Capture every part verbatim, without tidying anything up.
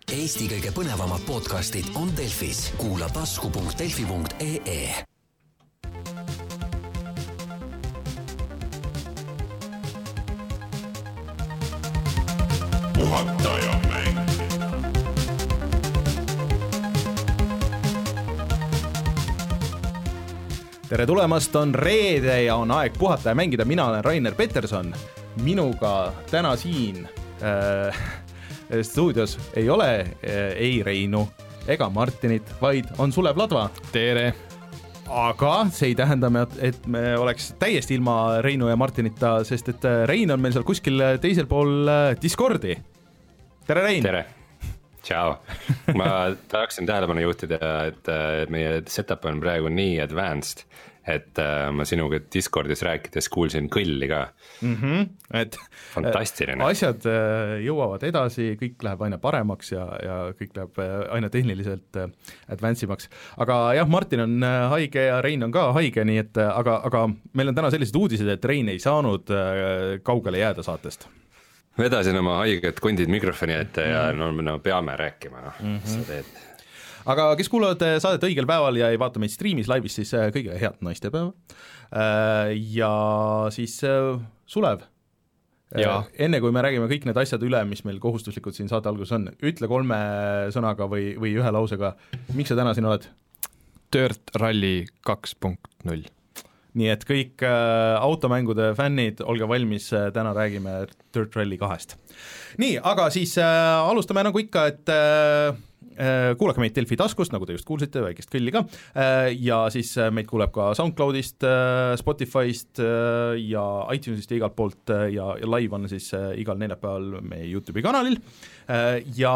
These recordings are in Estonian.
Eesti kõige põnevamad podcastid on Delfis. Kuula tasku punkt delfi punkt ee. Puhataja mäng. Tere tulemast, on reede ja on aeg puhata ja mängida. Mina olen Rainer Peterson. Minuga täna siin äh, stuudios ei ole äh, ei Reinu ega Martinit, vaid on Sulev Ladva. Tere! Aga see ei tähenda, et me oleks täiesti ilma Reinu ja Martinita, sest et Rein on meil seal kuskil teisel pool Discordi. Tere, Rein! Tere! Ciao! Ma tahaksin tähelepanu juhtida, et meie setup on praegu nii advanced, et ma sinuga Discordis rääkides kuulsin kõlli ka. Mm-hmm. Et fantastiline. Asjad jõuavad edasi, kõik läheb aina paremaks ja, ja kõik läheb aina tehniliselt advancemaks. Aga jah, Martin on haige ja Rein on ka haige, nii et aga, aga meil on täna sellised uudised, et Rein ei saanud kaugele jääda saatest. Vedasin oma haiget kondid mikrofoni ette ja no, no peame rääkima, noh, mis sa teed. Aga kes kuulavad saadet õigel päeval ja ei vaata meid streamis laivis, siis kõige head naistepäeva. Ja siis Sulev, ja. Enne kui me räägime kõik need asjad üle, mis meil kohustuslikud siin saate alguses on, ütle kolme sõnaga või, või ühe lausega, miks sa täna siin oled? Dirt Rally kaks punkt null. Nii et kõik äh, automängude fännid, olge valmis, äh, täna räägime Dirt Rally kahest. Nii, aga siis äh, alustame nagu ikka, et äh, kuulake meid Delfi taskust, nagu te just kuulsite, väikest kõlli ka, äh, ja siis äh, meid kuuleb ka SoundCloudist, äh, Spotify'st äh, ja iTunesist ja igalt poolt äh, ja, ja live on siis äh, igal neljapäeval meie YouTube'i kanalil äh, ja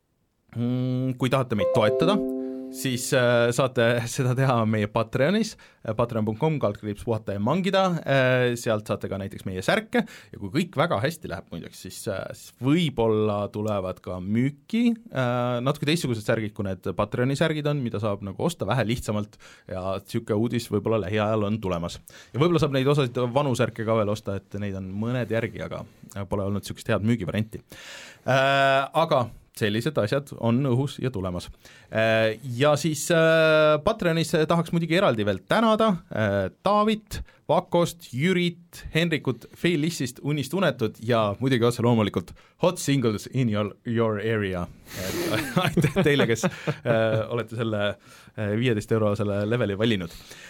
mm, kui tahate meid toetada, siis äh, saate seda teha meie Patreonis, patreon punkt com kaldkriips puhata ja mangida, äh, sealt saate ka näiteks meie särke ja kui kõik väga hästi läheb muideks, siis, äh, siis võib-olla tulevad ka müüki äh, natuke teistsugused särgid, kui need Patreoni särgid on, mida saab nagu osta vähe lihtsamalt ja niisugune uudis võib-olla lähiajal on tulemas. Ja võib-olla saab neid osasid vanu särke ka veel osta, et neid on mõned järgi, aga pole olnud niisugust head müügivarianti. Äh, aga sellised asjad on õhus ja tulemas. Ja siis Patreonis tahaks muidugi eraldi veel tänada Taavit, Vakost, Jürit, Henrikut, Feilissist, Unist unetud ja muidugi otse loomulikult Hot Singles in your, your area. Aitäh teile, kes olete selle viieteist euro selle leveli valinud.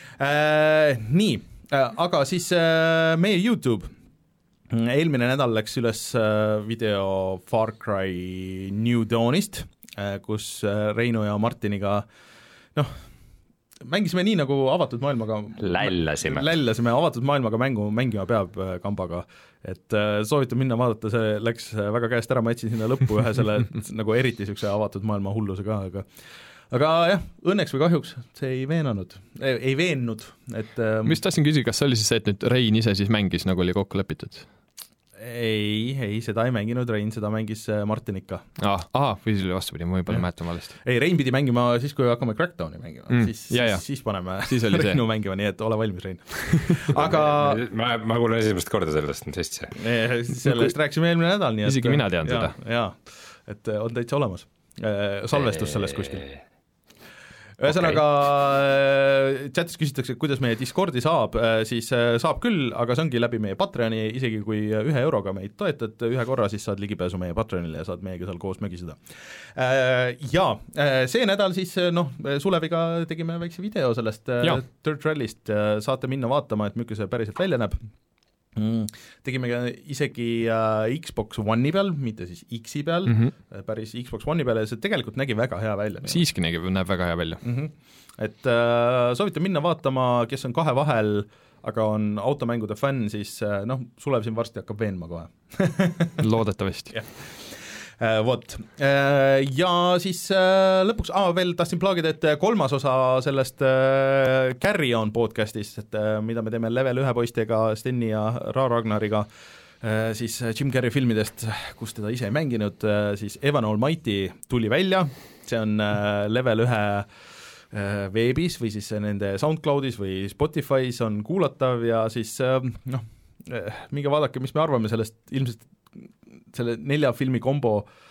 Nii, aga siis meie YouTube eelmine nädal läks üles video Far Cry New Dawnist, kus Reinu ja Martiniga noh, mängisime nii nagu avatud maailmaga lällasime, lällasime avatud maailmaga mängu mängima peab kambaga, et soovitan minna vaadata, see läks väga käest ära, ma etsin sinna lõppu ühe selle nagu eriti niisuguse avatud maailma hulluse ka, aga aga jah, õnneks või kahjuks see ei veenanud, ei, ei veennud, et mis tahtsin küsida, kas see oli siis see, et nüüd Rein ise siis mängis, nagu oli kokku lepitud? Ei, ei, seda ei mänginud Rein, seda mängis Martin ikka. Ah, aha, või see oli vastupidi, ma võib-olla mäletan valesti. Ei, Rein pidi mängima siis, kui hakkame Crackdowni mängima, mm, siis, ja, ja. siis paneme siis Reinu mängima, nii et ole valmis, Rein. Aga ma, ma kuulen esimest korda sellest, on sest see. Sellest rääksime eelmine nädal, nii et isegi mina tean ja, seda. Jaa, et on täitsa olemas. Salvestus sellest kuskil. Ühesõnaga okay. Chatis küsitakse, kuidas meie Discordi saab, siis saab küll, aga see ongi läbi meie Patreoni, isegi kui ühe euroga meid toetad ühe korra, siis saad ligipääsu meie Patreonile ja saad meiega seal koos mögiseda. Ja see nädal siis noh, Suleviga tegime väikse video sellest ja. Dirt Rallyst, saate minna vaatama, et milline see päriselt välja näeb. Mm. Tegime isegi äh, Xbox One'i peal, mitte siis X-i peal, mm -hmm. päris Xbox One'i peal ja see tegelikult nägi väga hea välja. Siiski nägi, näeb väga hea välja. Mm -hmm. Et äh, soovitan minna vaatama, kes on kahe vahel, aga on automängude fänn, siis äh, noh, Sulev siin varsti hakkab veenma kohe. Loodetavasti. Yeah. Uh, vot. Uh, ja siis uh, lõpuks, ah, veel tahtsin plaagida, et kolmas osa sellest uh, Carry On podcastist, et, uh, mida me teeme level ühe poistega, Steni ja Ra Ragnariga, uh, siis Jim Carrey filmidest, kus teda ise ei mänginud, uh, siis Evan Almighty tuli välja, see on uh, level ühe uh, veebis või siis nende SoundCloudis või Spotify's on kuulatav ja siis uh, noh, minge vaadake, mis me arvame sellest ilmselt selle nelja filmi kombo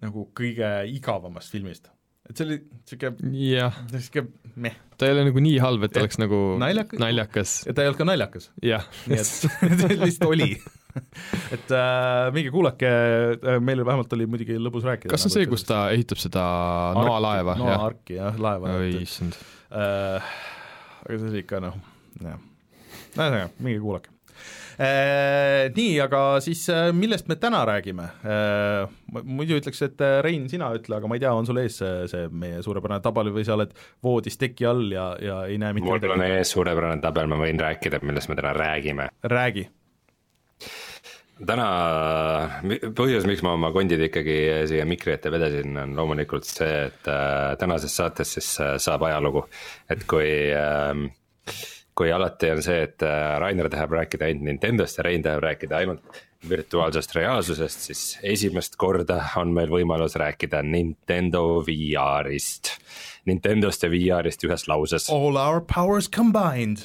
nagu kõige igavamast filmist. Et see oli siuke, siuke meh. Ta ei ole nagu nii halb, et oleks nagu naljakas, naljakas. Ja ta ei olnud ka naljakas. Jah. Nii et lihtsalt oli. et äh, mingi kuulake, meil vähemalt oli muidugi lõbus rääkida. Kas on nagu see, kus ta ehitab seda noalaeva? Noaarki, jah, laeva. Oi, issand. Äh, aga see oli ikka, noh, jah. Näe, mingi kuulake. Äh, nii, aga siis millest me täna räägime? Äh, muidu ütleks, et Rein, sina ütle, aga ma ei tea, on sul ees see, see meie suurepärane tabel või sa oled voodis teki all ja, ja ei näe mitte midagi? Mul on ees suurepärane tabel, ma võin rääkida, millest me täna räägime. Räägi. Täna, põhjus, miks ma oma kondid ikkagi siia mikri ette vedasin, on loomulikult see, et tänases saates siis saab ajalugu, et kui äh, kui alati on see, et Rainer tahab rääkida ainult Nintendost ja Rein tahab rääkida ainult virtuaalsest reaalsusest, siis esimest korda on meil võimalus rääkida Nintendo V R-ist. Nintendost ja V R-ist ühes lauses. All our powers combined.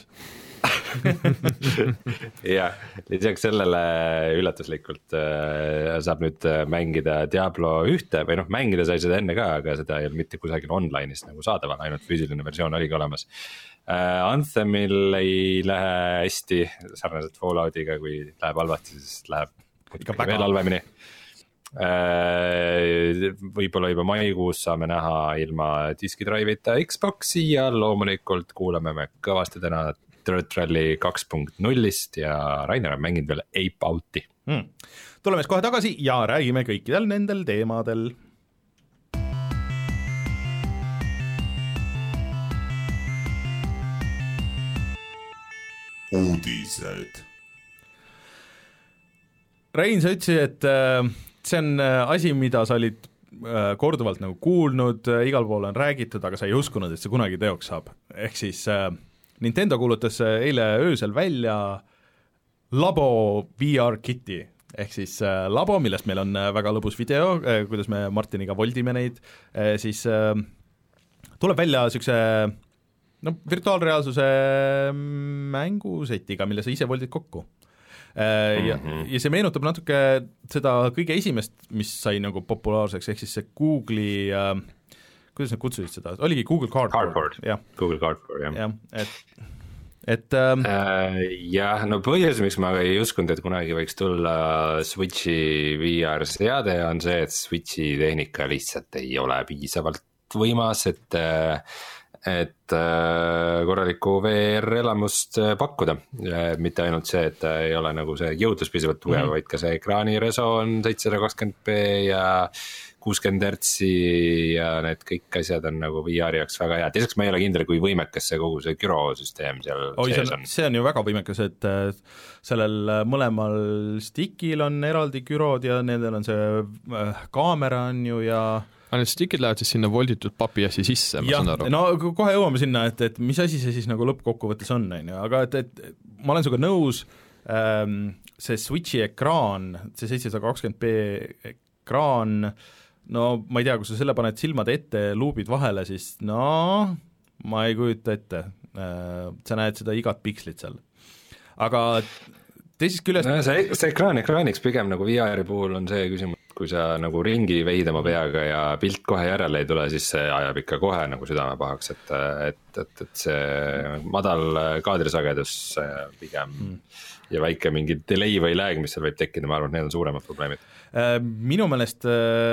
ja lisaks sellele üllatuslikult äh, saab nüüd mängida Diablo ühte või noh, mängida sai seda enne ka, aga seda ei ole mitte kusagil online'is nagu saadaval, ainult füüsiline versioon oligi olemas. Uh, Anthemil ei lähe hästi, sarnaselt Falloutiga, kui läheb halvasti, siis läheb veel halvemini. Uh, võib-olla juba maikuus saame näha ilma diskidrive'ita Xboxi ja loomulikult kuulame me kõvasti täna Dirt Rally kaks punkt nullist ja Rainer on mänginud veel Ape Out'i. Hmm. Tuleme siis kohe tagasi ja räägime kõikidel nendel teemadel. Uudised. Rein, sa ütlesid, et äh, see on asi, mida sa olid äh, korduvalt nagu kuulnud, äh, igal pool on räägitud, aga sa ei uskunud, et see kunagi teoks saab. Ehk siis äh, Nintendo kuulutas eile öösel välja Labo V R-kiti, ehk siis äh, Labo, millest meil on väga lõbus video, äh, kuidas me Martiniga voldime neid, äh, siis äh, tuleb välja niisuguse no virtuaalreaalsuse mängusetiga, mille sa ise voldid kokku. Ja, mm-hmm. ja see meenutab natuke seda kõige esimest, mis sai nagu populaarseks, ehk siis see Google'i, äh, kuidas nad kutsusid seda, oligi Google Cardboard. Cardboard, ja. Google Cardboard, jah. Ja, et, et ähm, äh, jah, no põhjus, miks ma ei uskunud, et kunagi võiks tulla Switchi V R-seade, on see, et Switchi tehnika lihtsalt ei ole piisavalt võimas, et äh, et korralikku V R-elamust pakkuda, mitte ainult see, et ei ole nagu see jõudlus piisavalt tugev, mm-hmm. vaid ka see ekraani reso on seitsesada kakskümmend p ja kuuskümmend hertsi ja need kõik asjad on nagu V R-i jaoks väga hea. Teiseks ma ei ole kindel, kui võimekas see kogu see gürosüsteem seal Oi, sees on. on. See on ju väga võimekas, et sellel mõlemal stickil on eraldi gürod ja nendel on see kaamera on ju ja aga need stickid lähevad siis sinna volditud papi asja sisse, ma ja, saan aru. No kohe jõuame sinna, et, et mis asi see siis nagu lõppkokkuvõttes on, on ju, aga et, et ma olen sinuga nõus, ähm, see Switchi ekraan, see seitsesada kakskümmend p ekraan, no ma ei tea, kui sa selle paned silmad ette, luubid vahele, siis no ma ei kujuta ette, äh, sa näed seda igat pikslit seal, aga teisest küljest no, see, see ekraan ekraaniks pigem nagu V R-i puhul on see küsimus, kui sa nagu ringi veid oma peaga ja pilt kohe järele ei tule, siis see ajab ikka kohe nagu südame pahaks, et, et, et, et see madal kaadrisagedus pigem mm. ja väike mingi delay või lag, mis seal võib tekkida, ma arvan, et need on suuremad probleemid. Minu meelest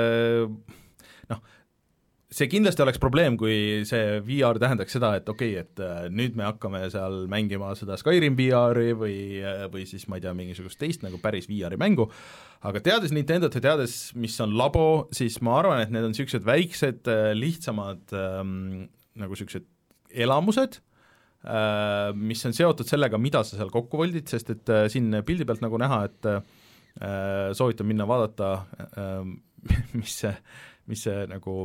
noh, see kindlasti oleks probleem, kui see V R tähendaks seda, et okei okay,, et nüüd me hakkame seal mängima seda Skyrim V R-i või, või siis ma ei tea, mingisugust teist nagu päris V R-i mängu, aga teades Nintendot ja teades, mis on Labo, siis ma arvan, et need on niisugused väiksed, lihtsamad ähm, nagu niisugused elamused, äh, mis on seotud sellega, mida sa seal kokku voldid, sest et äh, siin pildi pealt nagu näha, et äh, soovitan minna vaadata, äh, mis see, mis see nagu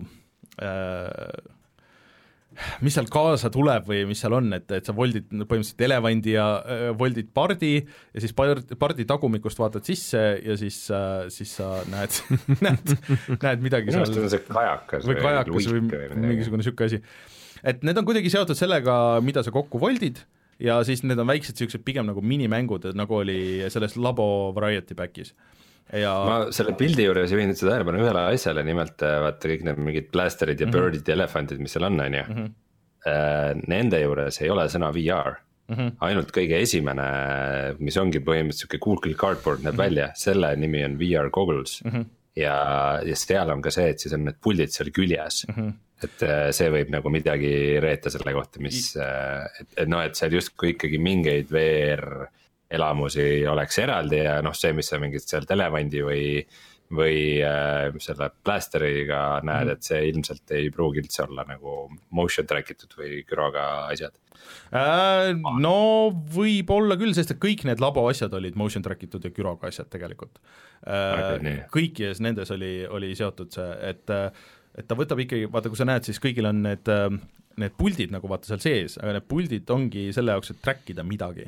äh, mis seal kaasa tuleb või mis seal on, et, et sa voldid põhimõtteliselt elevandi ja äh, voldid pardi ja siis pardi, pardi tagumikust vaatad sisse ja siis, äh, siis sa näed, näed, näed midagi seal. Minu see kajakas või kajakas või, või mingisugune niisugune asi. Et need on kuidagi seotud sellega, mida sa kokku voldid ja siis need on väiksed niisugused pigem nagu minimängud, nagu oli selles Labo Variety Packis. ja ma selle pildi juures juhin seda tähelepanu ühele asjale, nimelt vaata kõik need mingid blasterid ja mm -hmm. birdid ja elefantid, mis seal on, on ju mm -hmm. Nende juures ei ole sõna V R mm, -hmm. ainult kõige esimene, mis ongi põhimõtteliselt siuke Google Cardboard näeb mm -hmm. välja, selle nimi on V R goggles mm -hmm. ja, ja seal on ka see, et siis on need puldid seal küljes mm. -hmm. et see võib nagu midagi reeta selle kohta, mis, et, et noh, et seal justkui ikkagi mingeid V R elamusi oleks eraldi ja noh, see, mis sa mingit seal elevandi või, või äh, selle blasteriga näed mm., et see ilmselt ei pruugi üldse olla nagu motion track itud või gyroga asjad äh,. No võib olla küll, sest et kõik need labo asjad olid motion track itud ja gyroga asjad tegelikult äh,. Okay, kõikides nendes oli, oli seotud see, et et ta võtab ikkagi, vaata kui sa näed, siis kõigil on need, need puldid nagu vaata seal sees, aga need puldid ongi selle jaoks, et track ida midagi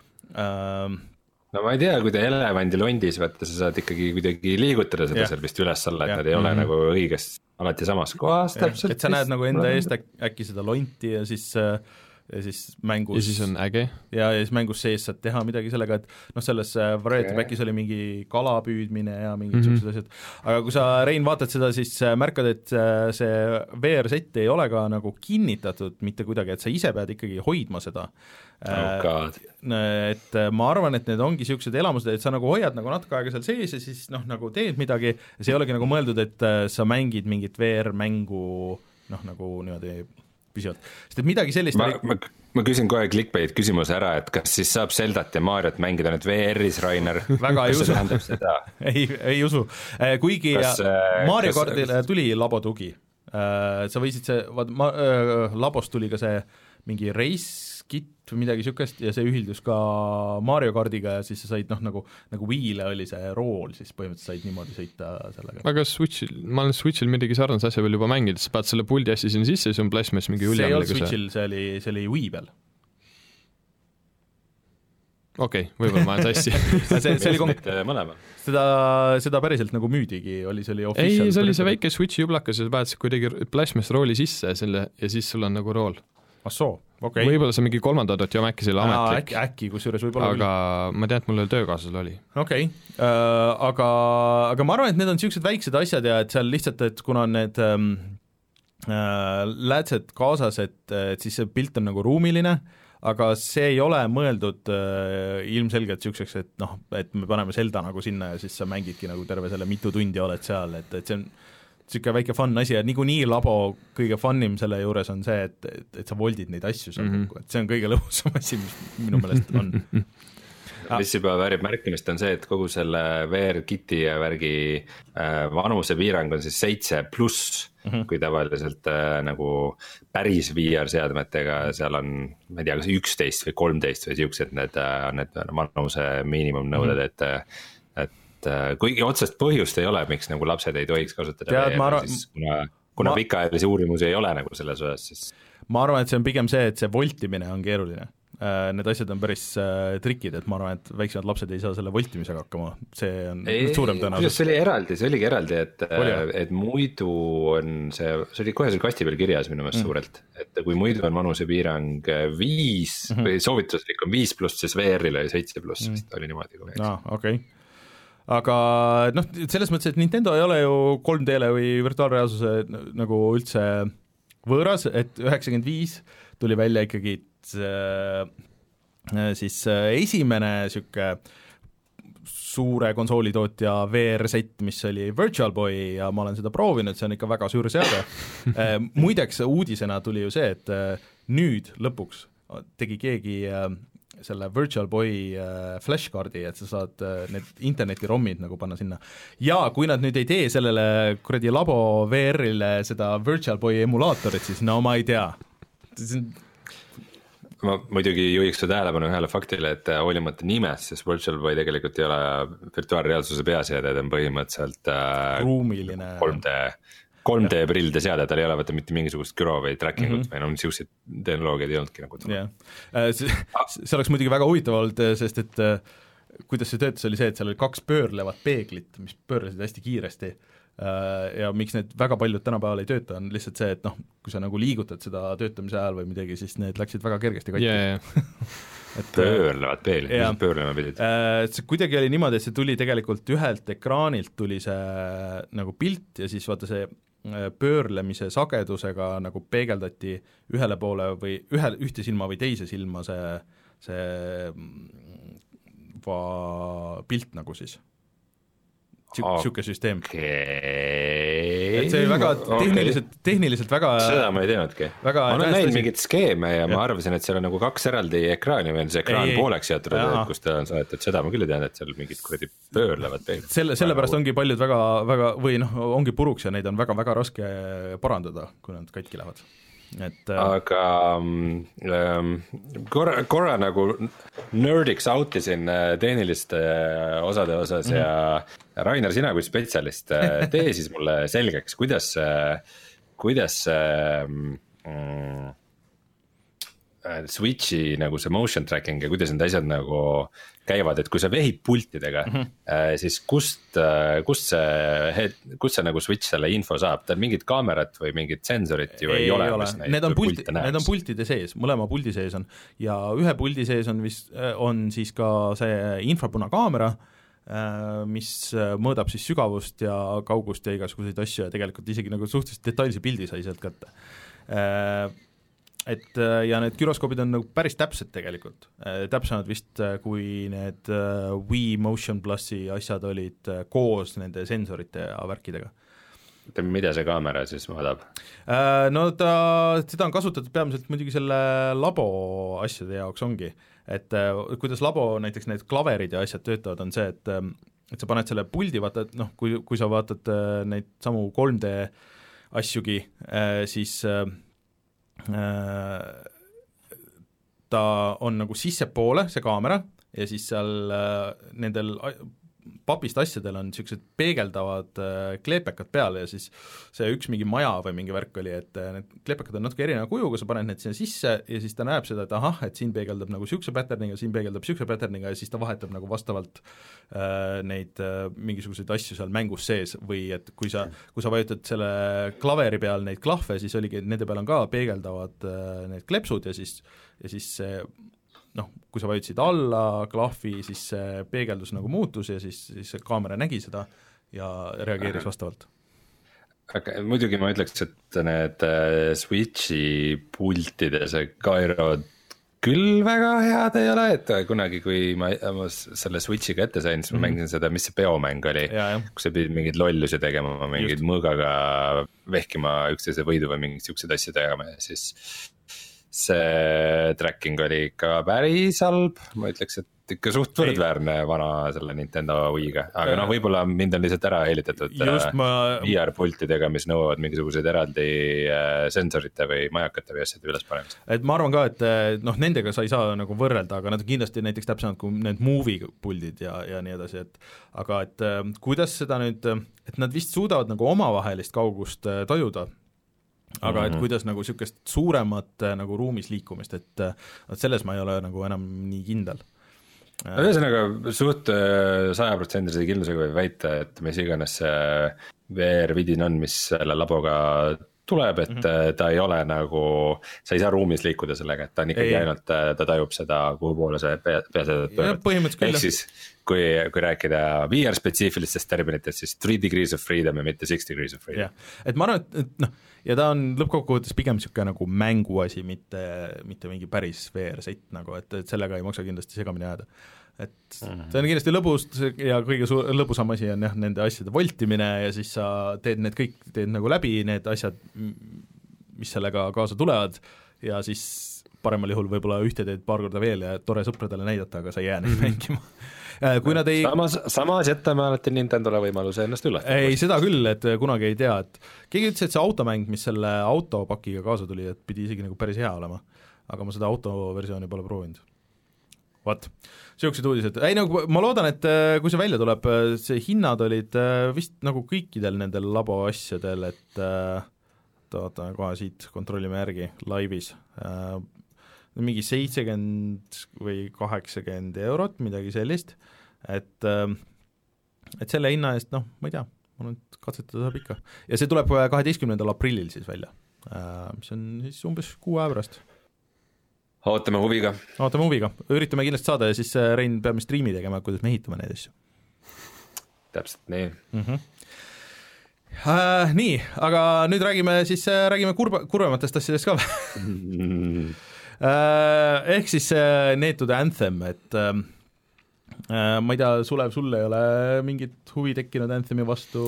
uh,. No ma ei tea, kui ta elevandi londis, vaata sa saad ikkagi kuidagi liigutada seda yeah. seal vist üles-alla, et yeah. nad ei ole mm -hmm. nagu õigest alati samas kohas yeah. täpselt. Et sa näed nagu enda eest äk, äkki seda lonti ja siis ja siis mängus ja siis on äge. Ja, ja siis mängus sees saad teha midagi sellega, et noh, selles Variety Backis oli mingi kala püüdmine ja mingid mm -hmm. sellised asjad, aga kui sa, Rein, vaatad seda, siis märkad, et see V R-sett ei ole ka nagu kinnitatud mitte kuidagi, et sa ise pead ikkagi hoidma seda oh,. Et ma arvan, et need ongi niisugused elamused, et sa nagu hoiad nagu natuke aega seal sees ja siis noh, nagu teed midagi ja see ei olegi nagu mõeldud, et sa mängid mingit V R-mängu noh, nagu niimoodi püsivalt, sest et midagi sellist ma, ma, ma küsin kohe clickbait küsimuse ära, et kas siis saab Zeldat ja Mariot mängida nüüd V R-is, Rainer? Väga ei usu ei, ei usu, kuigi kas, Mario kas, Kartile kas... tuli labo tugi, sa võisid see, vaat ma, labos tuli ka see mingi race kit või midagi niisugust ja see ühildus ka Mario Kardiga ja siis sa said noh, nagu, nagu Wii'le oli see rool, siis põhimõtteliselt said niimoodi sõita sellega. aga Switchil, ma olen Switchil midagi sarnast asja veel juba mänginud, sa pead selle puldi asja sinna sisse ja see on plasmas mingi see ei olnud Switchil, see oli, see oli Wii peal. okei okay,, võib-olla ma olen sassi see, see oli konk-, mõlema. seda, seda päriselt nagu müüdigi, oli, see oli official. ei, see oli see väike Switchi jublakas ja sa paned kuidagi plasmas rooli sisse selle ja siis sul on nagu rool. ah soo, okei okay.. võib-olla see mingi kolmanda doti oma äkki selle ametlik. Äkki, äkki kusjuures võib-olla aga küll. Ma tean, et mul töökaaslasel oli. okei okay. uh,, aga, aga ma arvan, et need on niisugused väiksed asjad ja et seal lihtsalt, et kuna need um, uh, läätsed kaasas, et, et siis see pilt on nagu ruumiline, aga see ei ole mõeldud uh, ilmselgelt niisuguseks, et noh, et me paneme Zelda nagu sinna ja siis sa mängidki nagu terve selle mitu tundi oled seal, et, et see on niisugune väike fun asi ja niikuinii labo kõige funim selle juures on see, et, et, et sa voldid neid asju seal mm, -hmm. et see on kõige lõbusam asi, mis minu meelest on. mis juba väärib märkimist, on see, et kogu selle V R-kiti ja värgi äh, vanusepiirang on siis seitse pluss mm, -hmm. kui tavaliselt äh, nagu päris V R-seadmetega seal on, ma ei tea, kas üksteist või kolmteist või niisugused need, need vanuse miinimumnõuded mm, -hmm. et kuigi otsest põhjust ei ole, miks nagu lapsed ei tohiks kasutada Tead, V R, siis, kuna, kuna ma... pikaajalisi uurimusi ei ole nagu selles osas, siis ma arvan, et see on pigem see, et see voltimine on keeruline. Need asjad on päris trikid, et ma arvan, et väiksemad lapsed ei saa selle voltimisega hakkama, see on ei, suurem tõenäosus. See oli eraldi, see oligi eraldi, et, et muidu on see, see oli kohe seal kasti peal kirjas minu meelest mm. suurelt, et kui muidu on vanusepiirang viis mm -hmm. või soovituslik on viis pluss, siis V R-il oli seitse pluss mm., vist oli niimoodi. aa, okei okay. Aga noh, selles mõttes, et Nintendo ei ole ju kolm D-le või virtuaalreaalsuse nagu üldse võõras, et üheksakümmend viis tuli välja ikkagi siis esimene niisugune suure konsoolitootja V R-sett, mis oli Virtual Boy ja ma olen seda proovinud, see on ikka väga suur seade. Muideks uudisena tuli ju see, et nüüd lõpuks tegi keegi selle Virtual Boy äh, flashcardi, et sa saad äh, need interneti-rommid nagu panna sinna. Ja kui nad nüüd ei tee sellele kuradi labo V R-ile seda Virtual Boy emulaatorit, siis no ma ei tea. Ma muidugi juhiks su tähelepanu ühele faktile, et hoolimata nimest, siis Virtual Boy tegelikult ei ole virtuaalreaalsuse peaseade, ta on põhimõtteliselt äh, ruumiline kolm D kolm D prillide seade, tal ei ole võtta mitte mingisugust gyro või tracking ut mm -hmm. või no niisugused tehnoloogiad ei olnudki nagu yeah. see, see oleks muidugi väga huvitav olnud, sest et kuidas see töötas, oli see, et seal oli kaks pöörlevat peeglit, mis pöörlesid hästi kiiresti ja miks need väga paljud tänapäeval ei tööta, on lihtsalt see, et noh, kui sa nagu liigutad seda töötamise ajal või midagi, siis need läksid väga kergesti katki yeah.. et pöörlevad peeli, mis pöörlema pidid? See kuidagi oli niimoodi, et see tuli tegelikult ühelt ekraanilt tuli see nagu pilt ja siis vaata see pöörlemise sagedusega nagu peegeldati ühele poole või ühe, ühte silma või teise silma see, see va, pilt nagu siis. Siuke süsteem okay.. et see oli väga tehniliselt okay., tehniliselt väga seda ma ei teenudki. ma olen näinud mingit skeeme ja, ja ma arvasin, et seal on nagu kaks eraldi ekraani või see ekraan ei, pooleks jäetud, kus ta on saetud, seda ma küll ei teadnud, et seal mingid kuradi pöörlevad peegid. Selle, sellepärast ongi paljud väga, väga või noh, ongi puruks ja neid on väga-väga raske parandada, kui nad katki lähevad. Et, aga ähm, korra, korra nagu nerdiks autisin tehniliste osade osas mm-hmm. ja Rainer, sina kui spetsialist, tee siis mulle selgeks, kuidas, kuidas mm, Switchi nagu see motion tracking ja kuidas need asjad nagu käivad, et kui sa vehid pultidega mm-hmm. äh, siis kust, kust see, kust see nagu Switch selle info saab, ta on mingid kaamerat või mingid sensorit ju ei, ei ole, ole. Need on, pulti, need on pultide sees, mõlema puldi sees on ja ühe puldi sees on vist, on siis ka see infrapunakaamera, mis mõõdab siis sügavust ja kaugust ja igasuguseid asju ja tegelikult isegi nagu suhteliselt detailse pildi sai sealt kätte. Et ja need gyroskoobid on nagu päris täpsed tegelikult, täpsemad vist kui need Wii Motion Plusi asjad olid koos nende sensorite ja värkidega. Mida see kaamera siis mõõdab? No ta, seda on kasutatud peamiselt muidugi selle labo asjade jaoks ongi, et kuidas labo näiteks need klaverid ja asjad töötavad, on see, et, et sa paned selle puldi, vaata, et noh, kui, kui sa vaatad neid samu kolm D asjugi, siis ta on nagu sissepoole, see kaamera, ja siis seal nendel papist asjadel on niisugused peegeldavad kleepekad peal ja siis see üks mingi maja või mingi värk oli, et need kleepekad on natuke erineva kujuga, sa paned need sinna sisse ja siis ta näeb seda, et ahah, et siin peegeldab nagu niisuguse patterniga, siin peegeldab niisuguse patterniga ja siis ta vahetab nagu vastavalt äh, neid äh, mingisuguseid asju seal mängus sees või et kui sa, kui sa vajutad selle klaveri peal neid klahve, siis oligi, nende peal on ka peegeldavad äh, need klepsud ja siis, ja siis see noh, kui sa vajutasid alla klahvi, siis see peegeldus nagu muutus ja siis, siis kaamera nägi seda ja reageeris vastavalt. Aga muidugi ma ütleks, et need Switchi pultide see kairod küll väga head ei ole, et kunagi, kui ma, ma selle Switchiga ette sain, siis ma mm-hmm. mängisin seda, mis see peomäng oli, kus sa pidid mingeid lollusi tegema, mingeid mõõgaga vehkima üksteise võidu või mingid siuksed asju tegema ja siis see tracking oli ikka päris halb, ma ütleks, et ikka suht võrdväärne vana selle Nintendo Wii'ga, aga noh, võib-olla mind on lihtsalt ära helitatud ma... V R-pultidega, mis nõuavad mingisuguseid eraldi sensorite või majakate või asjade üles panemist. Et ma arvan ka, et noh, nendega sa ei saa nagu võrrelda, aga nad on kindlasti näiteks täpsemalt kui need movie puldid ja, ja nii edasi, et aga et kuidas seda nüüd, et nad vist suudavad nagu omavahelist kaugust tajuda, aga et kuidas nagu niisugust suuremat nagu ruumis liikumist, et, et selles ma ei ole nagu enam nii kindel. Ühesõnaga suht sajaprotsendilise kindlusega võib väita, et mis iganes see V R-vidin on, mis selle laboga tuleb, et mm-hmm. ta ei ole nagu, sa ei saa ruumis liikuda sellega, et ta on ikkagi ei. ainult, ta tajub seda, kuhu poole see peasedet pöörab. Ehk siis, kui, kui rääkida V R-spetsiifilistest terminitest, siis three degrees of freedom ja mitte six degrees of freedom. Ja. Et ma arvan, et, et noh, ja ta on lõppkokkuvõttes pigem niisugune nagu mänguasi, mitte, mitte mingi päris V R-sett nagu, et, et sellega ei maksa kindlasti segamini jääda. Et mm-hmm. see on kindlasti lõbus ja kõige suur, lõbusam asi on jah, nende asjade voltimine ja siis sa teed need kõik, teed nagu läbi need asjad, mis sellega kaasa tulevad ja siis paremal juhul võib-olla ühte teed paar korda veel ja tore sõpradele näidata, aga sa ei jää neid mängima. Kui nad ei... Samas, samas jätame alati Nintendole võimaluse ennast üllatada. Ei, seda küll, et kunagi ei tea, et keegi ütles, et see automäng, mis selle autopakiga kaasa tuli, et pidi isegi nagu päris hea olema, aga ma seda autoversiooni pole proovinud. Vaat, siuksed uudised. Ei, nagu, ma loodan, et kui see välja tuleb, see hinnad olid vist nagu kõikidel nendel labo asjadel, et taotame kohe siit, kontrollime järgi laivis. Mingi seitsekümmend või kaheksakümmend eurot, midagi sellist, et, et selle hinna eest, noh, ma ei tea, ma olen katsetada saab ikka. Ja see tuleb kaheteistkümnendal aprillil siis välja, mis on siis umbes kuu aja pärast. Ootame huviga. Ootame huviga, üritame kindlasti saada ja siis Rein peame striimi tegema, kuidas me ehitame neid asju. Täpselt nii. Mm-hmm. Äh, nii, aga nüüd räägime siis, räägime kurba, kurvematest asjadest ka mm. äh, ehk siis Need to the Anthem, et äh, ma ei tea, Sulev, sul ei ole mingit huvi tekkinud Anthemi vastu?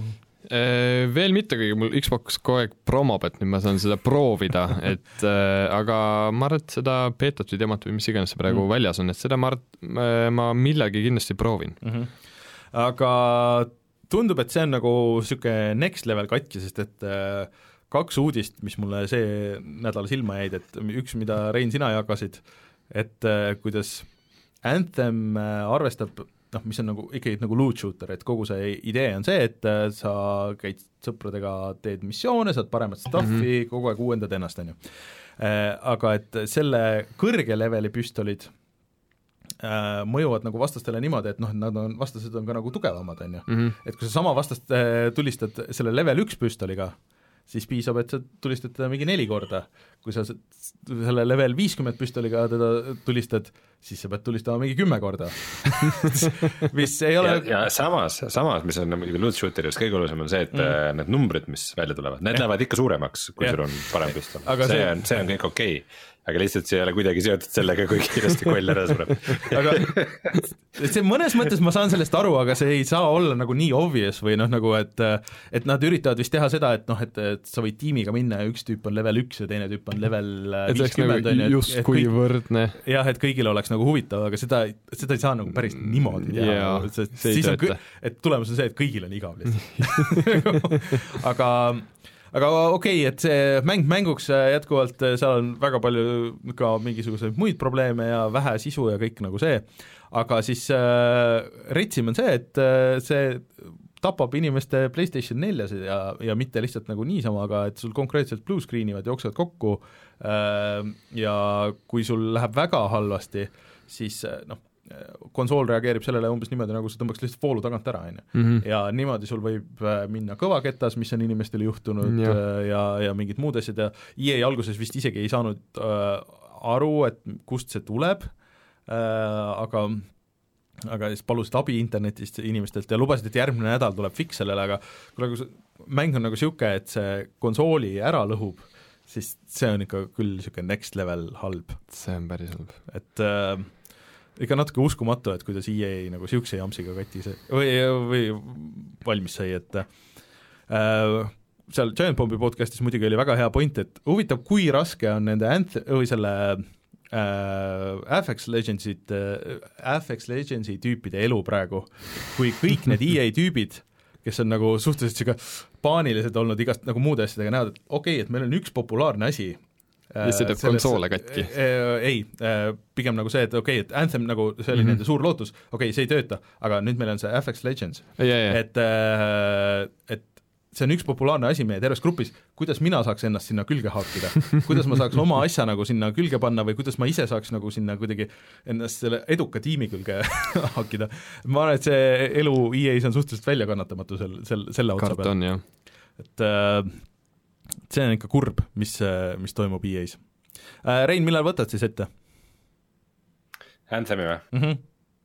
Veel mitte, kuigi mul Xbox kogu aeg promob, et nüüd ma saan seda proovida, et äh, aga ma arvan, et seda beetot või temat või mis iganes see praegu mm. väljas on, et seda ma, ma millegi kindlasti proovin. Mm-hmm. Aga tundub, et see on nagu siuke next level katki, sest et äh, kaks uudist, mis mulle see nädal silma jäid, et üks, mida Rein sina jagasid, et äh, kuidas Anthem äh, arvestab, noh, mis on nagu ikkagi nagu loot shooter, et kogu see idee on see, et äh, sa käid sõpradega, teed missioone, saad paremat stuffi mm-hmm., kogu aeg uuendad ennast, on ju. Äh, aga et selle kõrge leveli püstolid Äh, mõjuvad nagu vastastele niimoodi, et noh, nad on, vastased on ka nagu tugevamad, on ju. Mm-hmm. Et kui sa sama vastast äh, tulistad selle level üks püstoliga, siis piisab, et sa tulistad teda mingi neli korda. Kui sa selle level viiskümmend püstoliga teda tulistad, siis sa pead tulistama mingi kümme korda. mis ei ole... Ja, ja samas, samas, mis on muidugi loot shooteris kõige olulisem on see, et mm. need numbrid, mis välja tulevad, need ja. lähevad ikka suuremaks, kui ja. sul on parem püstol. See, see... On, see on kõik okei. Okay. Aga lihtsalt see ei ole kuidagi seotud sellega, kui kiiresti koll ära sureb. aga see mõnes mõttes ma saan sellest aru, aga see ei saa olla nagu nii obvious või noh, nagu et, et nad üritavad vist teha seda, et noh, et, et sa võid tiimiga minna ja üks tüüp on level üks ja teine tüüp on level viiskümmend. Nagu just kui kõik, võrdne. Jah, et kõigil oleks nagu huvitav, aga seda, seda ei saa nagu päris niimoodi teha. Yeah, see, see siis on, et tulemus on see, et kõigil on igav lihtsalt. aga aga okei okay,, et see mäng mänguks jätkuvalt, seal on väga palju ka mingisuguseid muid probleeme ja vähe sisu ja kõik nagu see, aga siis äh, retsim on see, et äh, see tapab inimeste PlayStation neljasid ja, ja mitte lihtsalt nagu niisama, aga et sul konkreetselt blue screenivad, jooksevad kokku äh, ja kui sul läheb väga halvasti, siis noh, konsool reageerib sellele umbes niimoodi, nagu sa tõmbaks lihtsalt voolu tagant ära, on ju. Mm-hmm. Ja niimoodi sul võib minna kõvaketas, mis on inimestel juhtunud ja, ja, ja mingid muud asjad ja E A alguses vist isegi ei saanud äh, aru, et kust see tuleb, äh, aga aga siis palusid abi internetist inimestelt ja lubasid, et järgmine nädal tuleb fix sellele, aga kui mäng on nagu siuke, et see konsooli ära lõhub, siis see on ikka küll siuke next level halb. See on päris halb. Et äh, ikka natuke uskumatu, et kuidas E A nagu siukse jamsiga kati see, või, või valmis sai, et äh, seal Giant Bombi podcastis muidugi oli väga hea point, et huvitav, kui raske on nende Anthe- või selle äh, Apex Legendsi äh, Apex Legendsi tüüpide elu praegu, kui kõik need E A tüübid, kes on nagu suhteliselt siuke paanilised olnud igast nagu muude asjadega, näevad, et okei okay,, et meil on üks populaarne asi, mis see teeb konsoole katki? Ei, pigem nagu see, et okei okay,, et Anthem nagu see oli mm-hmm. nende suur lootus, okei okay,, see ei tööta, aga nüüd meil on see Apex Legends, yeah, yeah. et, et see on üks populaarne asi meie terves grupis, kuidas mina saaks ennast sinna külge haakida, kuidas ma saaks oma asja nagu sinna külge panna või kuidas ma ise saaks nagu sinna kuidagi ennast selle eduka tiimi külge haakida. Ma arvan, et see elu E A-s on suhteliselt väljakannatamatu sel, sel, selle otsa peal. Karton, jah. Et äh, see on ikka kurb, mis, mis toimub E A-s. Rein, millal võtad siis ette? Anthemi või? Mm-hmm.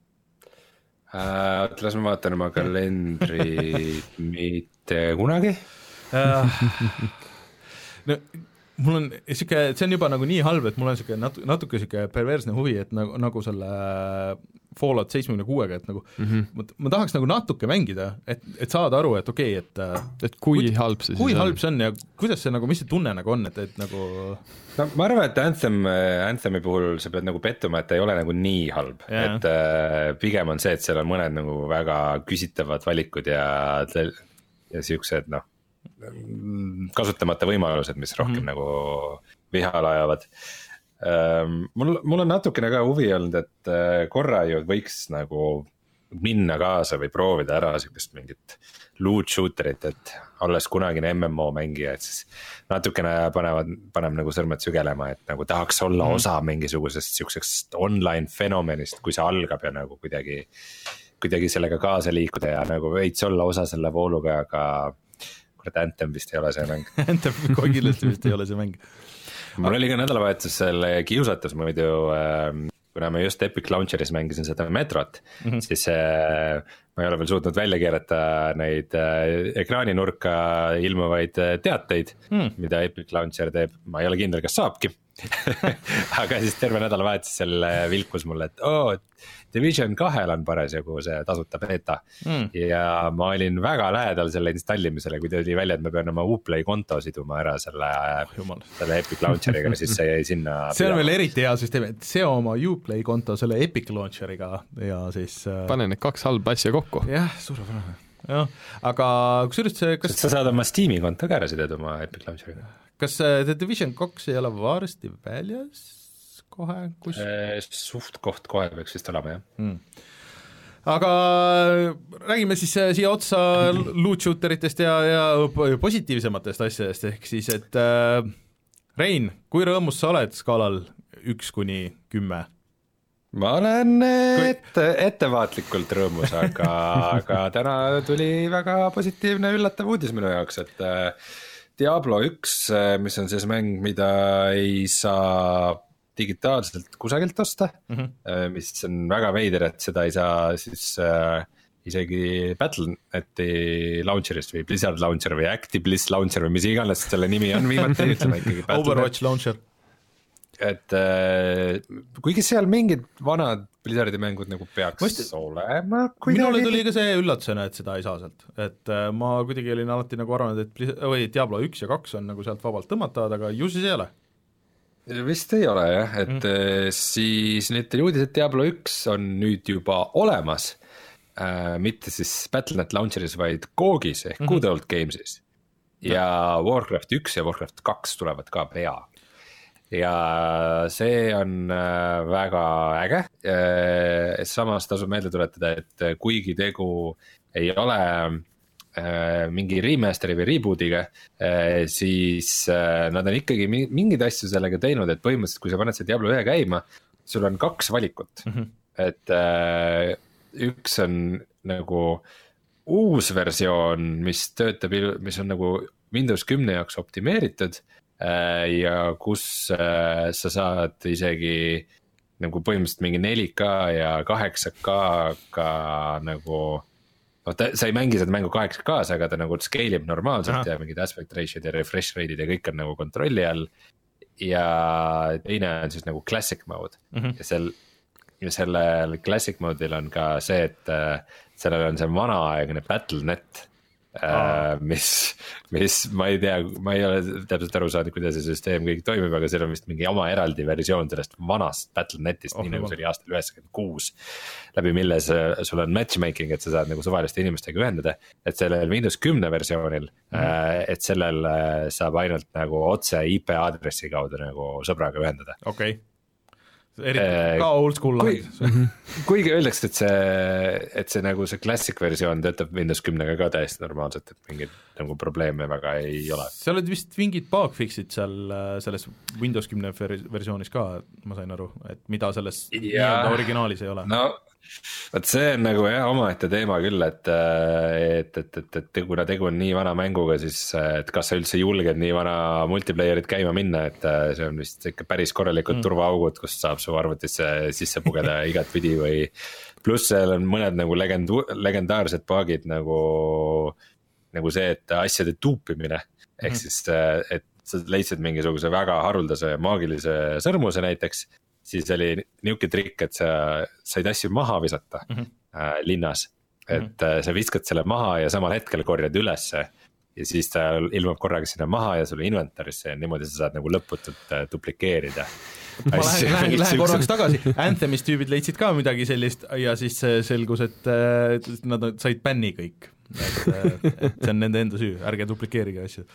Uh, las ma vaatan oma kalendri mitte kunagi. Uh, no, mul on siuke, see on juba nagu nii halb, et mul on siuke natu, natuke siuke perversne huvi, et nagu, nagu selle Fallout seitsekümmend kuuega, et nagu mm-hmm. ma, ma tahaks nagu natuke mängida, et, et saada aru, et okei, okay, et et kui kuid, halb see kui siis halb see on ja kuidas see nagu, mis see tunne nagu on, et, et nagu no ma arvan, et Anthem, Anthemi puhul sa pead nagu pettuma, et ta ei ole nagu nii halb, yeah. et äh, pigem on see, et seal on mõned nagu väga küsitavad valikud ja, ja siuksed noh, kasutamata võimalused, mis rohkem mm-hmm. nagu vihale ajavad. Mul, mul on natukene ka huvi olnud, et korra ju võiks nagu minna kaasa või proovida ära siukest mingit loot shooterit, et olles kunagine M M O mängija, et siis natukene panevad, paneb nagu sõrmed sügelema, et nagu tahaks olla mm. osa mingisugusest siuksest online fenomenist, kui see algab ja nagu kuidagi kuidagi sellega kaasa liikuda ja nagu veits olla osa selle vooluga, aga kurat Anthem vist ei ole see mäng. Anthem kohe kindlasti vist ei ole see mäng. Mul oli ka nädalavahetusel kiusatus muidu, kuna ma just Epic Launcheris mängisin seda Metrot, mm-hmm. siis ma ei ole veel suutnud välja keerata neid ekraaninurka ilmuvaid teateid, mm. mida Epic Launcher teeb, ma ei ole kindel, kas saabki aga siis terve nädalavahetusel vilkus mulle, et oo, Division kahel on parasjagu see tasuta beta mm. ja ma olin väga lähedal selle installimisele, kui tuli välja, et ma pean oma Uplay konto siduma ära selle, oh, selle Epic Launcheriga, siis see jäi sinna see on veel eriti hea süsteem, et seo oma Uplay konto selle Epic Launcheriga ja siis pane need kaks halba asja kokku. Jah, suurepärane. Jah, aga kusjuures see kas... sa saad oma Steam'i konto ka ära sideda oma Epic Launcheriga. Kas The Division kaks ei ole varsti väljas kohe? Kus... Suht koht kohe peaks vist olema, jah mm. Aga räägime siis siia otsa loot shooteritest ja, ja positiivsematest asjadest, ehk siis, et äh, Rein, kui rõõmus sa oled skaalal üks kuni kümme? Ma olen ette, ettevaatlikult rõõmus, aga, aga täna tuli väga positiivne üllatav uudis minu jaoks, et äh, Diablo üks, mis on siis mäng, mida ei saa digitaalselt kusagilt osta mm, -hmm. mis on väga veider, et seda ei saa siis äh, isegi Battle.neti launcherist või Blizzard launcher või ActiBliss launcher või mis iganes selle nimi on viimati, ütleme ikkagi Overwatch launcher. Et äh, kuigi seal mingid vanad Blizzardi mängud nagu peaks Mõist... olema kuidagi... minule tuli ka see üllatusena, et seda ei saa sealt, et äh, ma kuidagi olin alati nagu arvanud, et Blizzard... või Diablo üks ja kaks on nagu sealt vabalt tõmmatavad, aga ju siis ei ole. Vist ei ole jah, et mm. siis nüüd tuli uudis, et Diablo üks on nüüd juba olemas äh, mitte siis Battle dot net launcheris, vaid Googis ehk mm -hmm. Good Old Games'is ja Warcraft üks ja Warcraft kaks tulevad ka pea ja see on äh, väga äge äh, samas tasub meelde tuletada, et kuigi tegu ei ole mingi remasteri või reboot'iga, siis nad on ikkagi mingeid asju sellega teinud, et põhimõtteliselt kui sa paned see Diablo ühe käima, sul on kaks valikut mm, -hmm. et üks on nagu uus versioon, mis töötab, mis on nagu Windows kümne jaoks optimeeritud ja kus sa saad isegi nagu põhimõtteliselt mingi neli K ja kaheksa K ka nagu no ta, sa ei mängi seda mängu kaheksa K-s, aga ta nagu scale ib normaalselt Aha. ja mingid aspect ratio'd ja refresh rate'id ja kõik on nagu kontrolli all. Ja teine on siis nagu classic mode mm -hmm. ja sel, ja sellel classic mode'il on ka see, et äh, sellel on see vanaaegne Battle dot net äh, mis, mis ma ei tea, ma ei ole täpselt aru saanud, kuidas see süsteem kõik toimib, aga seal on vist mingi oma eraldi versioon sellest vanast Battle dot netist oh,, nii nagu see oli aastal üheksakümmend kuus, läbi milles sul on matchmaking, et sa saad nagu suvaliste inimestega ühendada, et sellel Windows kümne versioonil mm, -hmm. et sellel saab ainult nagu otse I P aadressi kaudu nagu sõbraga ühendada. Okei okay. Eriti ka old school kui, kuigi öeldakse, et see, et see nagu see classic versioon töötab Windows kümnega ka täiesti normaalselt, et mingeid nagu probleeme väga ei ole. seal olid vist mingid bugfixid seal selles Windows kümne versioonis ka, ma sain aru, et mida selles nii-öelda originaalis ei ole. No vot see on nagu jah, omaette teema küll, et, et, et, et, et kuna tegu on nii vana mänguga, siis et kas sa üldse julged nii vana multiplayerit käima minna, et see on vist ikka päris korralikud mm. turvaaugud, kust saab su arvutisse sisse pugeda igat pidi või pluss seal on mõned nagu legend, legendaarsed bugid nagu, nagu see, et asjade tuupimine mm. ehk siis, et sa leidsid mingisuguse väga haruldase maagilise sõrmuse näiteks, siis oli niuke trikk, et sa said asju maha visata mm -hmm. äh, linnas, et mm -hmm. sa viskad selle maha ja samal hetkel korjad ülesse ja siis ta ilmub korraga sinna maha ja sulle inventarisse ja niimoodi sa saad nagu lõputult äh, duplikeerida. ma lähen, lähen, lähen korraks tagasi, Anthemis tüübid leidsid ka midagi sellist ja siis selgus, et nad said bänni kõik, et, et see on nende enda süü, ärge duplikeerige asju.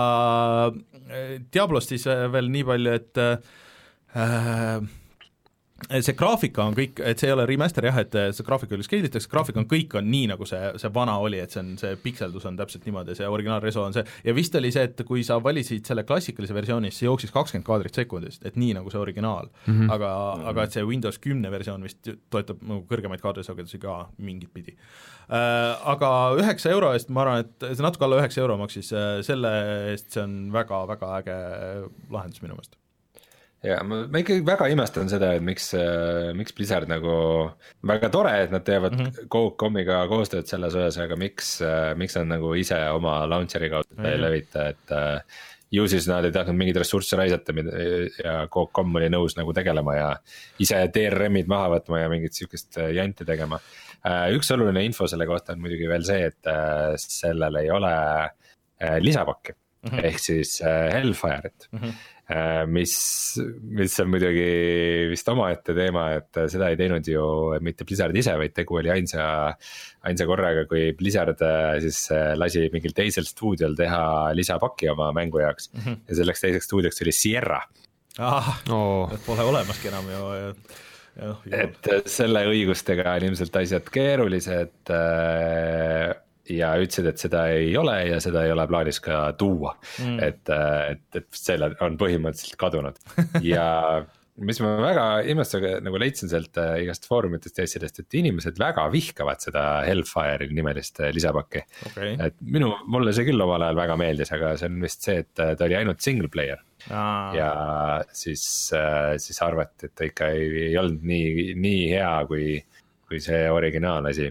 Aga Diablost siis veel nii palju, et Äh, see graafika on kõik, et see ei ole remaster jah, et see graafika üle skeelitakse, graafika on kõik on nii, nagu see, see vana oli, et see on, see pikseldus on täpselt niimoodi, see originaalreso on see, ja vist oli see, et kui sa valisid selle klassikalise versiooni, siis see jooksis kakskümmend kaadrit sekundist, et nii nagu see originaal mm, -hmm. aga, aga et see Windows kümme versioon vist toetab nagu kõrgemaid kaadrisagedusi ka mingit pidi äh,. Aga üheksa euro eest, ma arvan, et see natuke alla üheksa euro maksis, selle eest see on väga-väga äge lahendus minu meelest. ja ma, ma ikkagi väga imestan seda, et miks, miks Blizzard nagu, väga tore, et nad teevad mm -hmm. Coop.comiga koostööd selles osas, aga miks, miks nad nagu ise oma launcheri kaudu mm -hmm. ei levita, et ju siis nad ei tahtnud mingeid ressursse raisata ja Coop.com oli nõus nagu tegelema ja ise D R M-id maha võtma ja mingit sihukest janti tegema. Üks oluline info selle kohta on muidugi veel see, et sellel ei ole lisapakki mm -hmm. ehk siis Hellfire'it mm. -hmm. mis, mis on muidugi vist omaette teema, et seda ei teinud ju mitte Blizzard ise, vaid tegu oli ainsa, ainsa korraga, kui Blizzard siis lasi mingil teisel stuudiol teha lisapaki oma mängu jaoks mm -hmm. ja selleks teiseks stuudioks oli Sierra. Ah, oh. Pole olemaski enam ju. Ja, et selle õigustega on ilmselt asjad keerulised ja ütlesid, et seda ei ole ja seda ei ole plaanis ka tuua mm. et, et, et selle on põhimõtteliselt kadunud ja mis ma väga imestusega nagu leidsin sealt igast foorumitest ja asjadest, et inimesed väga vihkavad seda Hellfire'i nimelist lisapakki okay. Et minu, mulle see küll omal ajal väga meeldis, aga see on vist see, et ta oli ainult single player Aa. ja siis, siis arvati, et ta ikka ei, ei olnud nii, nii hea kui, kui see originaalasi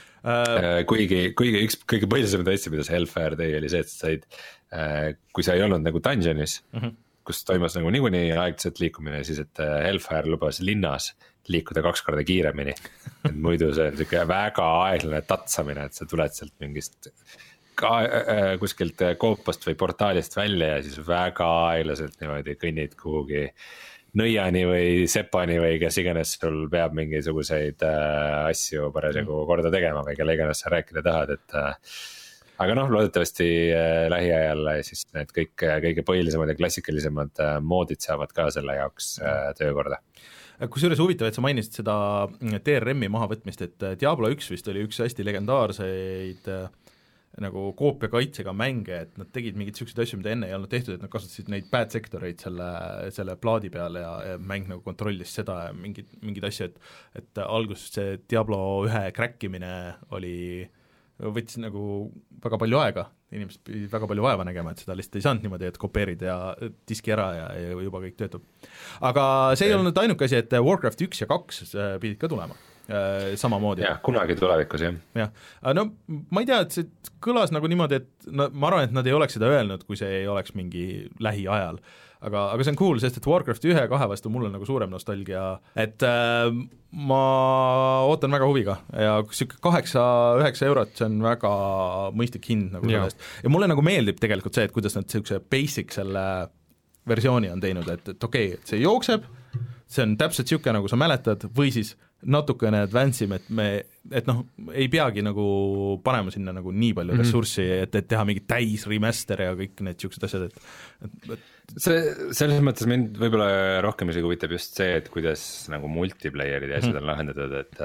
Uh, kuigi, kuigi üks kõige põhilisemaid asju, mida see Hellfire tõi, oli see, et sa said, kui sa ei olnud nagu dungeonis uh, -huh. kus toimus nagu niikuinii aeglaselt liikumine, siis et Hellfire lubas linnas liikuda kaks korda kiiremini. Et muidu see on siuke väga aeglane tatsamine, et sa tuled sealt mingist ka, äh, kuskilt koopast või portaalist välja ja siis väga aeglaselt niimoodi kõnnid kuhugi nõiani või sepani või kes iganes sul peab mingisuguseid äh, asju parasjagu korda tegema või kelle iganes sa rääkida tahad, et äh, aga noh, loodetavasti äh, lähiajal siis need kõik kõige põhilisemad ja klassikalisemad äh, moodid saavad ka selle jaoks äh, töökorda. Kusjuures huvitav, et sa mainisid seda D R M-i mahavõtmist, et Diablo üks vist oli üks hästi legendaarseid äh, nagu koopiakaitsega mänge, et nad tegid mingeid selliseid asju, mida enne ei olnud tehtud, et nad kasutasid neid bad sektoreid selle, selle plaadi peale ja, ja mäng nagu kontrollis seda ja mingid, mingid asju, et et alguses see Diablo ühe crackimine oli, võttis nagu väga palju aega, inimesed pidid väga palju vaeva nägema, et seda lihtsalt ei saanud niimoodi, et kopeerid ja diski ära ja, ja juba kõik töötab. Aga see ei olnud ainuke asi, et Warcraft üks ja kaks pidid ka tulema. Samamoodi. jah, kunagi tulevikus jah. jah, no ma ei tea, et see kõlas nagu niimoodi, et no, ma arvan, et nad ei oleks seda öelnud, kui see ei oleks mingi lähiajal, aga, aga see on cool, sest et Warcraft ühe kahe vastu mul on nagu suurem nostalgia, et äh, ma ootan väga huviga ja siuke kaheksa-üheksa eurot, see on väga mõistlik hind nagu sellest ja mulle nagu meeldib tegelikult see, et kuidas nad siukse basic selle versiooni on teinud, et, et okei okay,, et see jookseb, see on täpselt siuke, nagu sa mäletad, või siis natukene advance im, et me, et noh, ei peagi nagu panema sinna nagu nii palju mm -hmm. ressurssi, et, et teha mingi täis remaster ja kõik need siuksed asjad, et, et, et see, selles mõttes mind võib-olla rohkem isegi huvitab just see, et kuidas nagu multiplayer'id ja asjad on mm -hmm. lahendatud, et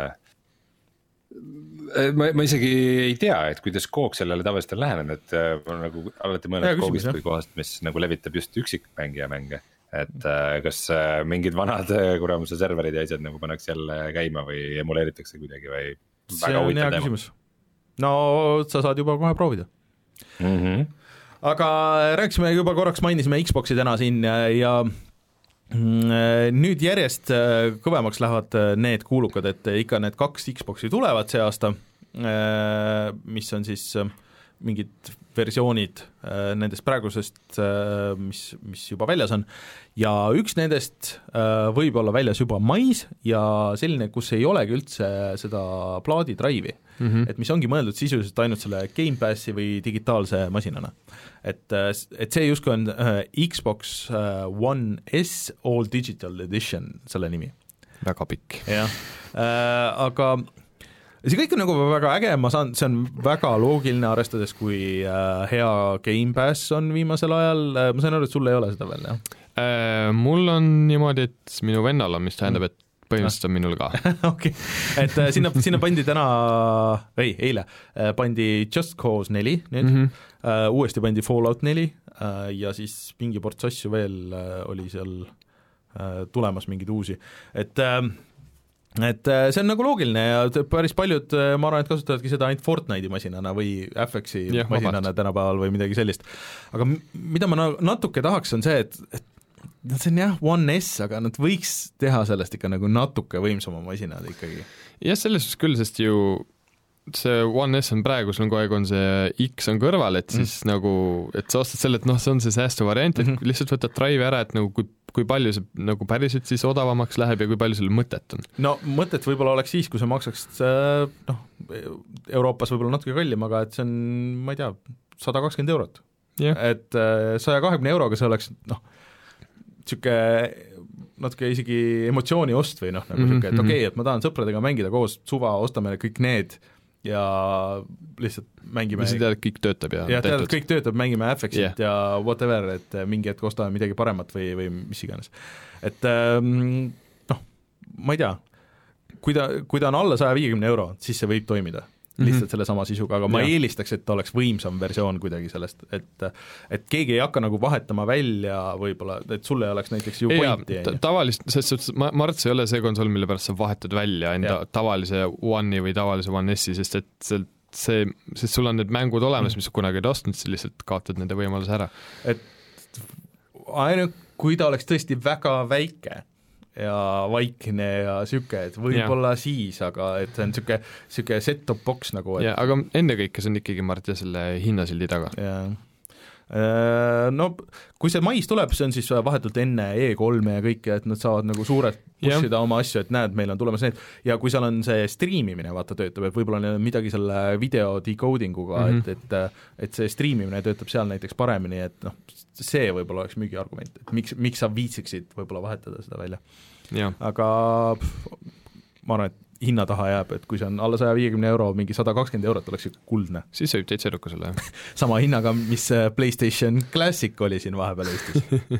äh, ma, ma isegi ei tea, et kuidas Coop sellele tavaliselt on lähenenud, et äh, ma nagu alati mõelnud Coopist kui kohast, mis nagu levitab just üksikmängija mänge. Et äh, kas äh, mingid vanad äh, kuramuse serverid ja asjad nagu pannakse jälle käima või emuleeritakse kuidagi või see on hea küsimus. No sa saad juba kohe proovida mm. -hmm. Aga rääkisime juba korraks, mainisime Xbox'i täna siin ja, ja nüüd järjest kõvemaks lähevad need kuulukad, et ikka need kaks Xbox'i tulevad see aasta, mis on siis mingid versioonid nendest praegusest, mis, mis juba väljas on, ja üks nendest võib olla väljas juba mais ja selline, kus ei olegi üldse seda plaadi drive'i mm, -hmm. et mis ongi mõeldud sisuliselt ainult selle Game Passi või digitaalse masinana. Et, et see justkui on Xbox One S All Digital Edition, selle nimi. Väga pikk. jah äh,, aga see kõik on nagu väga äge, ma saan, see on väga loogiline, arvestades kui äh, hea Game Pass on viimasel ajal, ma sain aru, et sul ei ole seda veel, jah? äh, mul on niimoodi, et minu vennal on, mis tähendab, et põhimõtteliselt on minul ka. Okei, et äh, sinna, sinna pandi täna, ei, eile, äh, pandi Just Cause neli nüüd, mm -hmm. äh, uuesti pandi Fallout neli äh, ja siis mingi ports asju veel äh, oli seal äh, tulemas mingeid uusi, et äh, et see on nagu loogiline ja päris paljud, ma arvan, et kasutavadki seda ainult Fortnite'i masinana või F X-i ja, masinana tänapäeval või midagi sellist. Aga mida ma natuke tahaks, on see, et, et see on jah, One S, aga nad võiks teha sellest ikka nagu natuke võimsama masinad ikkagi. Jah, selles suhtes küll, sest ju see One S on praegu, sul on kogu aeg on see X on kõrval, et siis mm. nagu, et sa ostad selle, et noh, see on see säästu variant, et mm -hmm. lihtsalt võtad drive ära, et nagu kui kui palju see nagu päriselt siis odavamaks läheb ja kui palju seal mõtet on? No mõtet võib-olla oleks siis, kui see maksaks noh, Euroopas võib-olla natuke kallim, aga et see on, ma ei tea, sada kakskümmend eurot yeah.. Et saja kahekümne euroga see oleks noh, niisugune natuke isegi emotsiooni ost või noh, nagu mm -hmm. niisugune, et okei okay,, et ma tahan sõpradega mängida koos, suva, ostame kõik need ja lihtsalt mängime ja sa tead, et kõik töötab ja ja tead, et kõik töötab, mängime F X-it yeah. ja whatever, et mingi hetk ostame midagi paremat või, või mis iganes. Et noh, ma ei tea, kui ta, kui ta on alla saja viiekümne euro, siis see võib toimida lihtsalt mm -hmm. selle sama sisuga, aga ma ja. eelistaks, et ta oleks võimsam versioon kuidagi sellest, et et keegi ei hakka nagu vahetama välja võib-olla, et sulle oleks näiteks ju pointi. Tavalist, selles suhtes, ma, ma arvan, et see ei ole see konsool, mille pärast sa vahetad välja enda ja. tavalise One'i või tavalise One S-i, sest et see, see, sest sul on need mängud olemas, mm. mis sa kunagi ei ostnud, siis lihtsalt kaotad nende võimaluse ära. Et ainult, kui ta oleks tõesti väga väike ja vaikne ja siuke, et võib-olla ja. siis, aga et see on siuke, siuke set-top box nagu. Et... Ja, aga ennekõike see on ikkagi, Mart, ja selle hinnasildi taga. Ja. No kui see mais tuleb, see on siis vahetult enne E kolme ja kõike, et nad saavad nagu suurelt pushida oma asju, et näed, meil on tulemas need, ja kui seal on see striimimine, vaata, töötab, et võib-olla midagi selle video decoding uga mm, -hmm. et, et et see striimimine töötab seal näiteks paremini, et noh, see võib-olla oleks müügi argument, et miks, miks sa viitsiksid võib-olla vahetada seda välja. Ja. Aga pff, ma arvan, et hinna taha jääb, et kui see on alla saja viiekümne euro, mingi sada kakskümmend eurot oleks kuldne. Siis see võib täitsa edukas olla, jah. Sama hinnaga, mis PlayStation Classic oli siin vahepeal Eestis.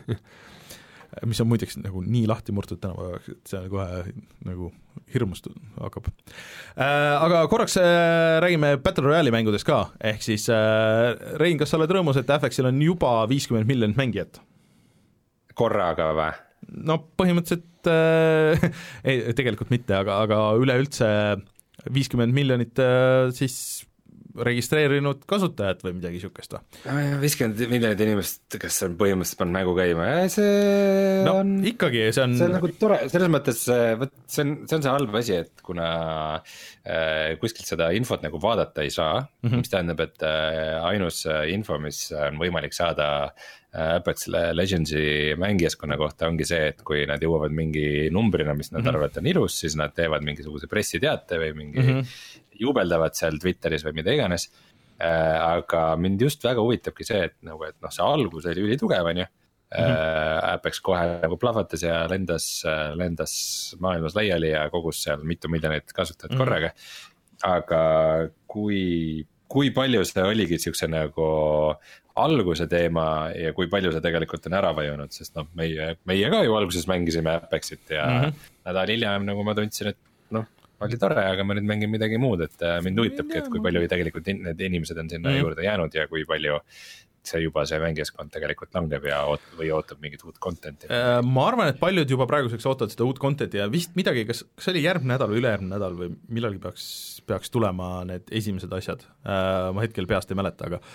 Mis on muideks nagu nii lahti murtud tänapäevaks, et see on kohe nagu hirmust hakkab. Äh, aga korraks äh, räägime Battle Royale'i mängudest ka, ehk siis äh, Rein, kas sa oled rõõmus, et F X-il on juba viiskümmend miljonit mängijat? Korraga või? No põhimõtteliselt äh, ei, tegelikult mitte, aga, aga üleüldse viiskümmend miljonit äh, siis registreerinud kasutajat või midagi niisugust või? viiskümmend miljonit inimest, kes on põhimõtteliselt pannud mängu käima, see no, on ikkagi, see on see on nagu tore, selles mõttes võt, see on, see on see halb asi, et kuna äh, kuskilt seda infot nagu vaadata ei saa mm, -hmm. mis tähendab, et äh, ainus info, mis on võimalik saada Apex Legendsi mängijaskonna kohta ongi see, et kui nad jõuavad mingi numbrina, mis nad mm -hmm. arvavad, et on ilus, siis nad teevad mingisuguse pressiteate või mingi mm -hmm. juubeldavad seal Twitteris või mida iganes äh,. Aga mind just väga huvitabki see, et nagu, et noh, see algus oli ülitugev, on ju mm. -hmm. Apex kohe nagu plahvatas ja lendas, lendas maailmas laiali ja kogus seal mitu miljonit kasutajat mm -hmm. korraga. Aga kui, kui palju see oligi siukse nagu alguse teema ja kui palju see tegelikult on ära vajunud, sest noh, meie, meie ka ju alguses mängisime Apexit ja mm -hmm. nädal hiljem nagu ma tundsin, et noh, oli tore, aga ma nüüd mängin midagi muud, et mind huvitabki, et kui palju tegelikult in, need inimesed on sinna mm -hmm. juurde jäänud ja kui palju see juba see mängijaskond tegelikult langeb ja oot, või ootab mingit uut content'i. Ma arvan, et paljud juba praeguseks ootavad seda uut content'i ja vist midagi, kas, kas oli järgmine nädal või ülejärgmine nädal või millalgi peaks, peaks tulema need esimesed asjad, ma hetkel peast ei mäleta, aga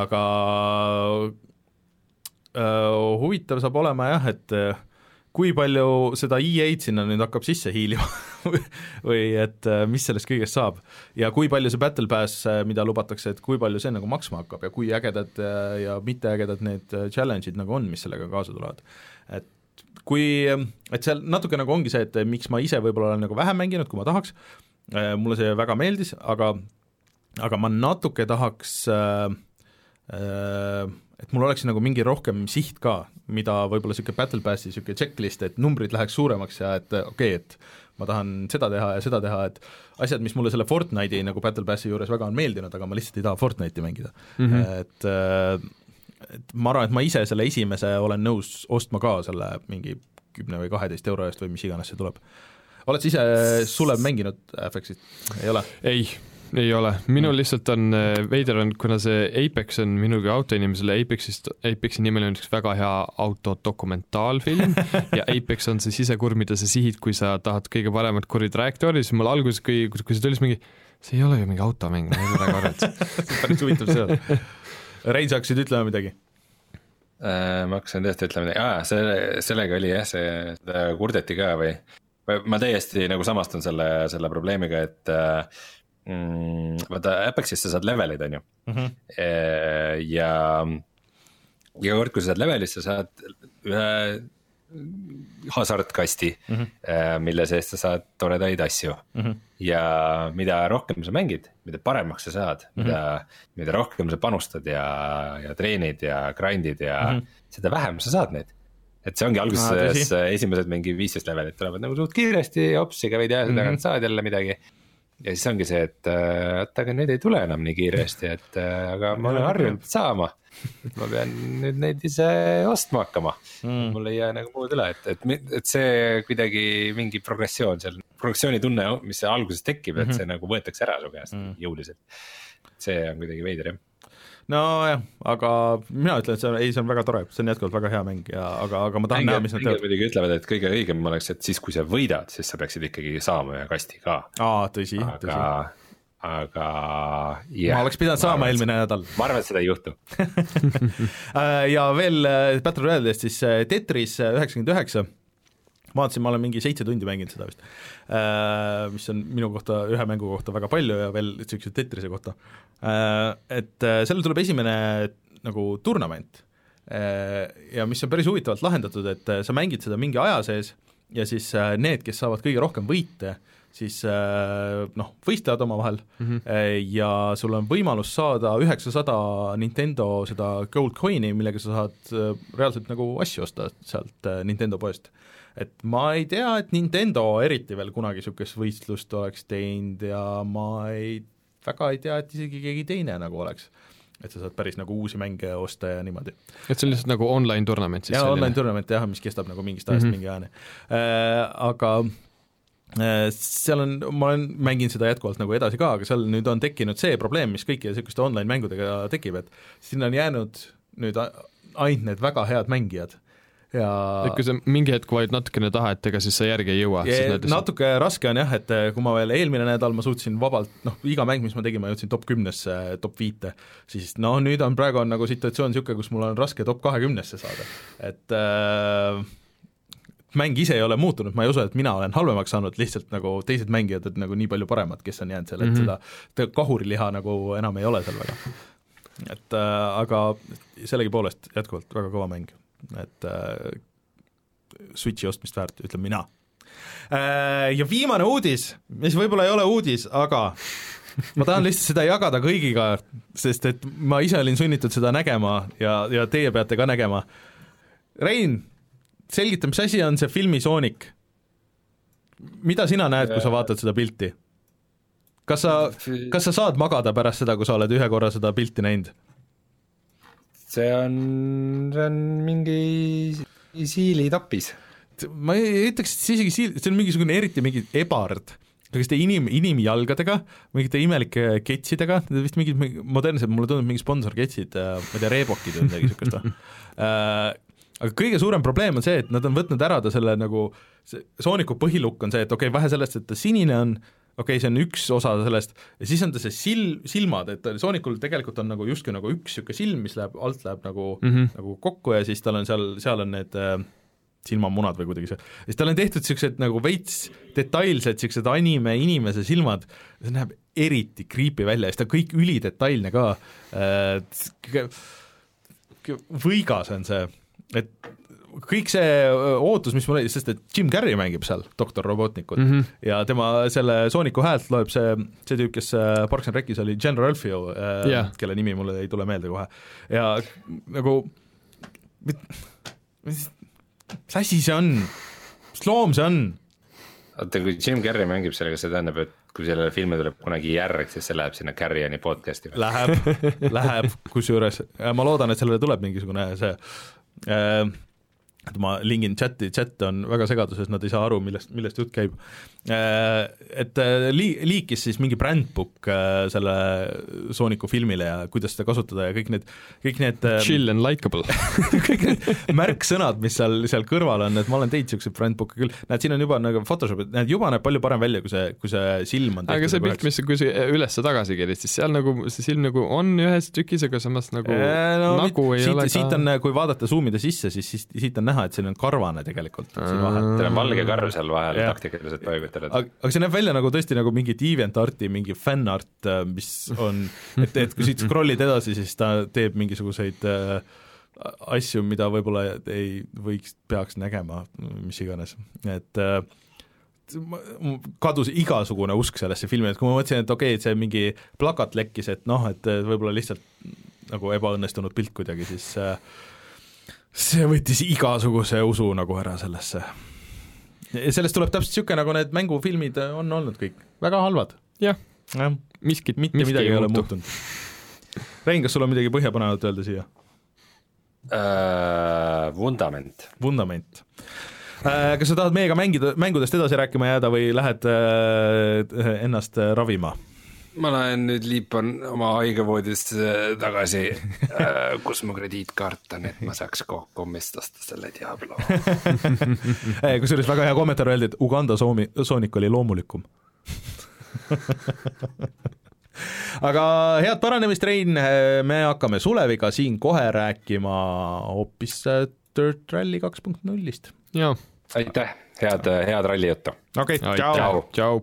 aga uh, huvitav saab olema jah, et kui palju seda E A-d sinna nüüd hakkab sisse hiilima või et mis sellest kõigest saab ja kui palju see Battle Pass, mida lubatakse, et kui palju see nagu maksma hakkab ja kui ägedad ja mitteägedad need challenge'id nagu on, mis sellega kaasa tulevad. Et kui, et seal natuke nagu ongi see, et miks ma ise võib-olla olen nagu vähem mänginud, kui ma tahaks, mulle see väga meeldis, aga aga ma natuke tahaks äh, äh, et mul oleks nagu mingi rohkem siht ka, mida võib-olla niisugune Battle Passi niisugune checklist, et numbrid läheks suuremaks ja et okei okay,, et ma tahan seda teha ja seda teha, et asjad, mis mulle selle Fortnite'i nagu Battle Passi juures väga on meeldinud, aga ma lihtsalt ei taha Fortnite'i mängida mm. -hmm. et et ma arvan, et ma ise selle esimese olen nõus ostma ka selle mingi kümne või kaheteist euro eest või mis iganes see tuleb. Oled sa ise, Sulev, mänginud F X-it? Ei ole? Ei, ei ole. Minul lihtsalt on veider on, kuna see Apex on minugi autoinimesele, Apexist, Apexi nimel on üks väga hea autodokumentaalfilm ja Apex on see sisekur, mida sa sihid, kui sa tahad kõige paremat kuritrajektoori, siis mul alguses, kui, kui see tulis mingi, see ei ole ju mingi automäng, ma ei ole väga arvanud. See on päris huvitav seda. Rein, sa hakkasid ütlema midagi? Ma hakkasin tõesti ütlema midagi, aa, selle, sellega oli jah, see kurdeti ka või ma täiesti nagu samastan selle, selle probleemiga, et mm, vaata Apexis sa saad levelid, on ju mm-hmm. ja ja kord, kui sa saad levelis, sa saad ühe hasartkasti mm-hmm. mille seest sa saad toredaid asju mm-hmm. ja mida rohkem sa mängid, mida paremaks sa saad mm-hmm. mida, mida rohkem sa panustad ja, ja treenid ja grindid ja mm-hmm. seda vähem sa saad neid. Et see ongi alguses ah, esimesed mingi viisteist levelit tulevad nagu suht kiiresti, hopsiga võid jääda, tagant saad jälle midagi. Ja siis ongi see, et et aga need ei tule enam nii kiiresti, et aga ma olen harjunud saama. Et ma pean nüüd neid ise ostma hakkama. Mm. Mul ei jää nagu muud üle, et, et, et see kuidagi mingi progressioon seal, progressiooni tunne, mis see alguses tekib, et see mm-hmm. nagu võetakse ära su käest mm. jõuliselt. See on kuidagi veider, jah. No jah, aga mina ütlen, et see on, ei, see on väga tore, see on jätkuvalt väga hea mäng, ja, aga, aga ma tahan näha, mis nad teevad. Mängijad ütlevad, et kõige õigem oleks, et siis, kui sa võidad, siis sa peaksid ikkagi saama ühe kasti ka. Aa, tõsi, aga, tõsi. Aga yeah, ma oleks pidanud saama eelmine nädal. Ma arvan, et seda ei juhtu. Ja veel Battle Royale'ist siis Tetris üheksakümmend üheksa. Ma vaatasin, ma olen mingi seitse tundi mänginud seda vist, mis on minu kohta, ühe mängu kohta väga palju ja veel sellised Tetrise kohta. Et sellel tuleb esimene nagu turnament ja mis on päris huvitavalt lahendatud, et sa mängid seda mingi aja sees ja siis need, kes saavad kõige rohkem võite, siis noh, võistlevad oma vahel mm-hmm. ja sul on võimalus saada üheksasada Nintendo seda gold coin'i, millega sa saad reaalselt nagu asju osta sealt Nintendo poest. Et ma ei tea, et Nintendo eriti veel kunagi niisugust võistlust oleks teinud ja ma ei, väga ei tea, et isegi keegi teine nagu oleks. Et sa saad päris nagu uusi mänge osta ja niimoodi. Et see on lihtsalt nagu online tournament siis? Jaa, online tournament jah, mis kestab nagu mingist ajast mm-hmm. mingi ajani. Äh, aga äh, seal on, ma olen mänginud seda jätkuvalt nagu edasi ka, aga seal nüüd on tekkinud see probleem, mis kõiki niisuguste online mängudega tekib, et sinna on jäänud nüüd ainult need väga head mängijad. Ja et kui sa mingi hetk valid natukene taha, et ega siis sa järgi ei jõua. Ja natuke raske on jah, et kui ma veel eelmine nädal ma suutsin vabalt, noh iga mäng, mis ma tegin, ma jõudsin top kümnesse, top viite, siis no nüüd on praegu on nagu situatsioon niisugune, kus mul on raske top kahekümnesse saada, et äh, mäng ise ei ole muutunud, ma ei usu, et mina olen halvemaks saanud, lihtsalt nagu teised mängijad, et nagu nii palju paremad, kes on jäänud seal, et mm-hmm. seda kahuriliha nagu enam ei ole seal väga, et äh, aga sellegi poolest jätkuvalt väga kõva mäng. Et äh, Switchi ostmist väärt, ütlen mina äh,. Ja viimane uudis, mis võib-olla ei ole uudis, aga ma tahan lihtsalt seda jagada kõigiga, sest et ma ise olin sunnitud seda nägema ja, ja teie peate ka nägema. Rein, selgita, mis asi on see filmi Sonic? Mida sina näed, kui sa vaatad seda pilti? Kas sa, kas sa saad magada pärast seda, kui sa oled ühe korra seda pilti näinud? See on, see on mingi siilitapis. Ma ei ütleks, et isegi siil, see on mingisugune eriti mingi ebard, selliste inim, inimjalgadega, mingite imelike ketsidega, vist mingid modernsed, mulle tundub mingi sponsorketsid, ma ei tea, Reebokid või midagi sükast. Aga kõige suurem probleem on see, et nad on võtnud ära ta selle nagu, Sooniku põhilukk on see, et okei, okay, vähe sellest, et ta sinine on, okei okay,, see on üks osa sellest, ja siis on ta see sil, silmad, et Soonikul tegelikult on nagu justkui nagu üks siuke silm, mis läheb, alt läheb nagu, mm-hmm. nagu kokku ja siis tal on seal, seal on need äh, silmamunad või kuidagi see. Ja siis tal on tehtud siuksed nagu veits detailsed siuksed anime inimese silmad, see näeb eriti creepy välja, ja siis ta kõik ülidetailne ka. Äh, võigas on see, et kõik see ootus, mis mul oli, sest et Jim Carrey mängib seal doktor Robotnikut mm-hmm. ja tema selle Sooniku häält loeb see, see tüüp, kes Parks and Rec'is oli Jen Ralphio äh, yeah., kelle nimi mulle ei tule meelde kohe. Ja nagu mis asi see on? Mis loom see on? Oota, kui Jim Carrey mängib sellega, see tähendab, et kui sellele filmi tuleb kunagi järg, siis see läheb sinna Carrioni podcasti. Läheb, läheb, kusjuures ma loodan, et sellele tuleb mingisugune see äh, et ma lingin chati, chat on väga segaduses, nad ei saa aru, millest, millest jutt käib. Et li-, liikis siis mingi brandbook selle Sooniku filmile ja kuidas seda kasutada ja kõik need, kõik need chill and likeable kõik need märksõnad, mis seal, seal kõrval on, et ma olen teinud siukseid brandbook'e küll, näed, siin on juba nagu Photoshop, näed, juba näeb palju parem välja, kui see, kui see silm on. Aga see pilt, mis kui see üles tagasi keerid, siis seal nagu see silm nagu on ühes tükis, aga samas nagu no, nagu ei siit, ole siit ka... on, kui vaadata zoomida sisse, siis, siis siit on näha, et siin on karvane tegelikult. Teil on valge karv seal vahel taktikaliselt paigutada. Aga, aga see näeb välja nagu tõesti nagu mingi DeviantArti, mingi fanart, mis on, et, et kui siit scrollid edasi, siis ta teeb mingisuguseid äh, asju, mida võib-olla ei võiks, peaks nägema, mis iganes. Et äh, kadus igasugune usk sellesse filmi, et kui ma mõtlesin, et okei, okay, et see mingi plakat lekkis, et noh, et võib-olla lihtsalt nagu ebaõnnestunud pilt kuidagi, siis äh, see võttis igasuguse usu nagu ära sellesse. Ja sellest tuleb täpselt niisugune, nagu need mängufilmid on olnud kõik väga halvad. Jah, ja. miskit, mitte miski midagi ei ole muutu. muutunud. Rein, kas sul on midagi põhjapanevat öelda siia? Uh, vundament. Vundament. Uh, kas sa tahad meiega mängida, mängudest edasi rääkima jääda või lähed uh, ennast ravima? Ma lähen nüüd liipan oma haigevoodist tagasi, kus mu krediitkaart on, et ma saaks kommist osta selle Diablo. Kusjuures väga hea kommentaar öeldi, et Uganda soomi, Soonik oli loomulikum. Aga head paranemist, Rein, me hakkame Suleviga siin kohe rääkima hoopis Dirt Rally kaks punkt nullist. Jaa. Aitäh, head, head ralli juttu. Okei, okay, tšau. Tšau.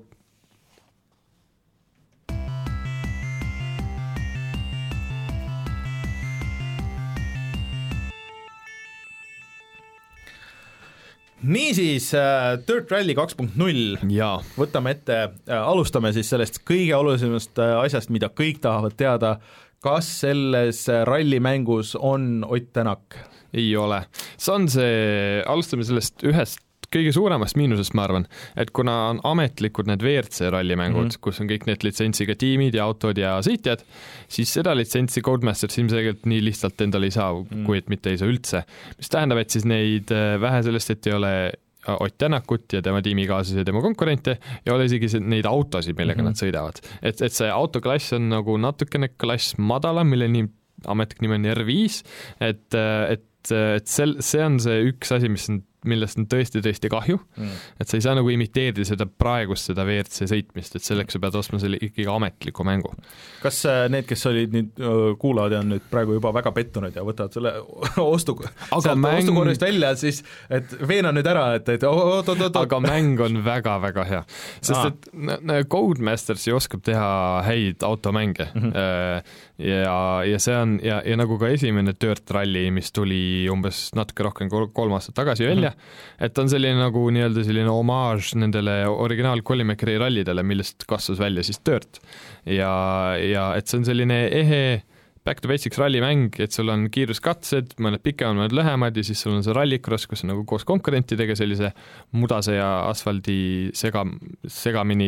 Niisiis, uh, Dirt Rally kaks punkt null, võtame ette, uh, alustame siis sellest kõige olulisemast uh, asjast, mida kõik tahavad teada, kas selles rallimängus on Ott Tänak? Ei ole. See on see, alustame sellest ühest kõige suuremast miinusest, ma arvan, et kuna on ametlikud need V R C rallimängud, mm-hmm. kus on kõik need litsentsiga tiimid ja autod ja sõitjad, siis seda litsentsi Codemasters ilmselgelt nii lihtsalt endale ei saa, mm. kui et mitte ei saa üldse. Mis tähendab, et siis neid vähe sellest, et ei ole Ott Tänakut ja tema tiimikaaslasi ja tema konkurente ja ole isegi neid autosid, millega mm-hmm. nad sõidavad. Et, et see autoklass on nagu natukene klass madalam, mille nii, ametlik nimi on R viis, et, et, et sel, see on see üks asi, mis on millest on tõesti tõesti kahju, mm. et sa ei saa nagu imiteerida seda praegust seda V R C sõitmist, et selleks sa pead ostma selle ikkagi ametliku mängu. Kas need, kes olid nüüd kuulavad ja on nüüd praegu juba väga pettunud ja võtavad selle ostu, mäng... ostukorrist välja, siis et veena nüüd ära, et, et oot, oot, oot. Aga mäng on väga-väga hea, sest ah. et Codemasters ju oskab teha häid automänge mm-hmm. ja, ja see on ja, ja nagu ka esimene Dirt Rally, mis tuli umbes natuke rohkem kolm aastat tagasi välja, et on selline nagu nii-öelda selline homaaž nendele originaal Collimakeri rallidele, millest kasvas välja siis Dirt. Ja, ja et see on selline ehe back to basics rallimäng, et sul on kiiruskatsed, mõned pikemad, mõned lühemad ja siis sul on see rallikross, kus on nagu koos konkurentidega sellise mudase ja asfaldi sega, segamini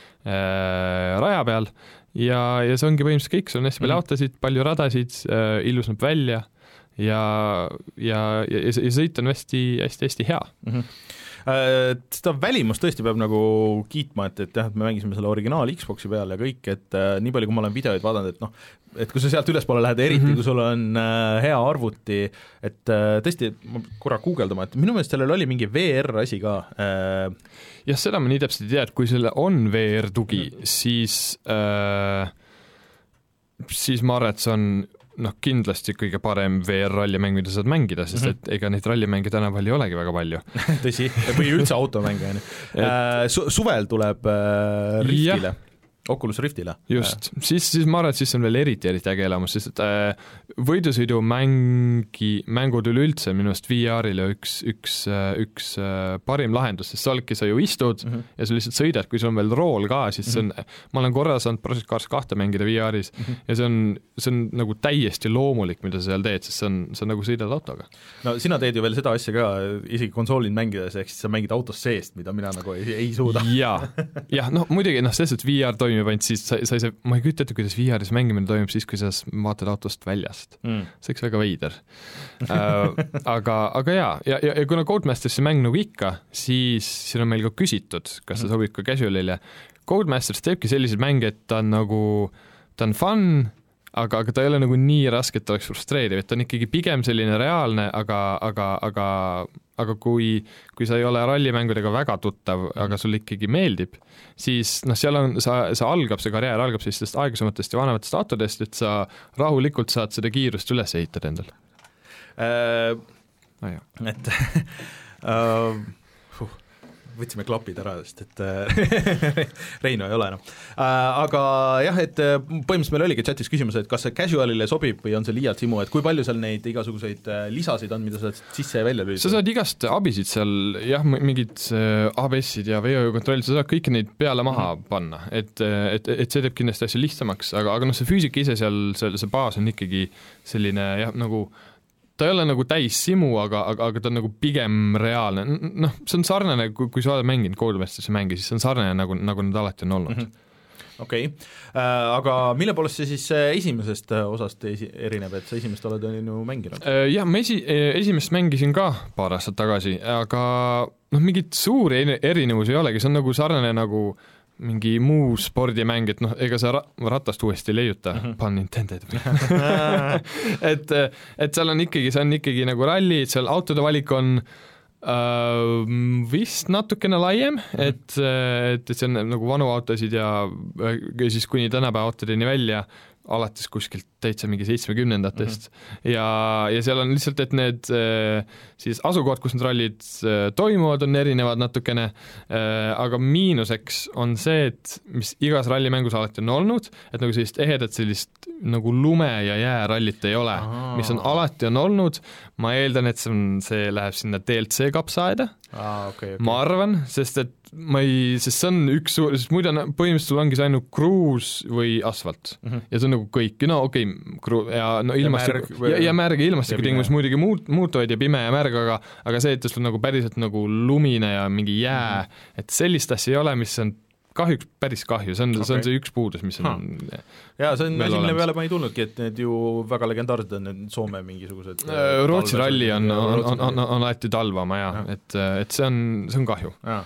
äh, raja peal ja, ja see ongi põhimõtteliselt kõik, sul on hästi palju mm. autosid, palju radasid, äh, illus näeb välja ja, ja, ja, ja sõit on hästi, hästi, hästi hea. Mm-hmm. Seda välimust tõesti peab nagu kiitma, et, et jah, et me mängisime selle originaal Xboxi peal ja kõik, et äh, nii palju, kui ma olen videoid vaadanud, et noh, et kui sa sealt ülespoole lähed, eriti mm-hmm. kui sul on äh, hea arvuti, et äh, tõesti, ma korra guugeldama, et minu meelest sellel oli mingi V R asi ka. Äh... jah, seda ma nii täpselt ei tea, et kui selle on V R tugi, mm-hmm. siis äh, siis ma arvan, et see on noh, kindlasti kõige parem V R rallimäng, mida saad mängida, sest et ega neid rallimänge tänapäeval ei olegi väga palju. Tõsi, või üldse automänge. Su- suvel tuleb äh, Riftile. Oculus Riftile. Just, siis, siis ma arvan, et siis on veel eriti, eriti äge elamus, sest et äh, võidusõidu mängi, mängud üleüldse minust V R-ile üks, üks, üks äh, parim lahendus, sest sa oledki, sa ju istud mm -hmm. ja sa lihtsalt sõidad, kui sul on veel rool ka, siis mm -hmm. see on, ma olen korra saanud Project Cars kahte mängida V R-is mm -hmm. ja see on, see on nagu täiesti loomulik, mida sa seal teed, sest see on, sa nagu sõidad autoga. No sina teed ju veel seda asja ka, isegi konsoolid mängides, ehk siis sa mängid autos seest, mida mina nagu ei, ei suuda. jaa, jah, noh muidugi, noh selles, et V R toimib ainult siis, sa, sa ei saa, ma ei kütta ette, kuidas V R-is mängimine toimub siis, kui sa vaatad autost väljast mm.. see oleks väga veider äh, aga, aga jaa, ja, ja, ja kuna Codemastersi mäng nagu ikka, siis siin on meil ka küsitud, kas see sobib ka casualile. Codemasters teebki selliseid mänge, et ta on nagu, ta on fun, aga, aga ta ei ole nagu nii raske, et ta oleks frustreeriv, et ta on ikkagi pigem selline reaalne, aga, aga, aga aga kui, kui sa ei ole rallimängudega väga tuttav, aga sulle ikkagi meeldib, siis noh, seal on, sa, sa algab, see karjäär algab sellistest aeglasematest ja vanematest autodest, et sa rahulikult saad seda kiirust üles ehitada endal äh,. Ah, et äh, võtsime klapid ära, sest et äh, Reino ei ole enam äh,. Aga jah, et põhimõtteliselt meil oligi chatis küsimus, et kas see casualile sobib või on see liialt simu, et kui palju seal neid igasuguseid lisasid on, mida sa sisse ja välja lüüd? Sa saad igast abisid seal, jah, mingid A B S-id ja veokontrollid, sa saad kõiki neid peale maha mm. panna, et, et, et see teeb kindlasti asju lihtsamaks, aga, aga noh, see füüsika ise seal, see, see baas on ikkagi selline jah, nagu ta ei ole nagu täis simu, aga, aga, aga ta on nagu pigem reaalne. Noh, see on sarnane, kui, kui sa oled mänginud Codemastersi mängi, siis see on sarnane, nagu, nagu nad alati on olnud. Mm-hmm. Okei, okay. äh, aga mille poolest see siis esimesest osast esi, erineb, et sa esimest oled ju mänginud? Jah, ma esi, esimest mängisin ka paar aastat tagasi, aga noh, mingit suuri erinevus ei olegi, see on nagu sarnane nagu mingi muu spordimäng, et noh, ega sa ra- ratast uuesti leiuta, mm-hmm. pun intended et, et seal on ikkagi, see on ikkagi nagu ralli, seal autode valik on uh, vist natukene laiem, mm-hmm. et, et, et see on nagu vanu autosid ja, ja siis kuni tänapäeva autodeni välja, alates kuskilt täitsa mingi seitsmekümnendatest mm-hmm. ja, ja seal on lihtsalt, et need siis asukohad, kus need rallid toimuvad, on erinevad natukene, aga miinuseks on see, et mis igas rallimängus alati on olnud, et nagu sellist ehedat sellist nagu lume ja jäärallit ei ole, Aha. mis on alati on olnud, ma eeldan, et see, on, see läheb sinna D L C kapsaaeda, ah, okay, okay. ma arvan, sest et ma ei, sest see on üks suur, sest muidu põhimõtteliselt ongi see ainult kruus või asfalt mm-hmm. ja see on nagu kõik, no okei okay,, ja no ilmastiku, ja, ja märg ja ilmastiku tingimus muidugi muut, muutuvad ja pime ja märg, aga, aga see, et sul nagu päriselt nagu lumine ja mingi jää mm-hmm., et sellist asja ei ole, mis on kahjuks päris kahju, see on okay., see on see üks puudus, mis on ha. Jaa, see on asi, mille peale ma ei tulnudki, et need ju väga legendaarsed on need Soome mingisugused Rootsi ralli on, on, on, on, on alati talvama, jaa, ja. et, et see on, see on kahju. Jaa.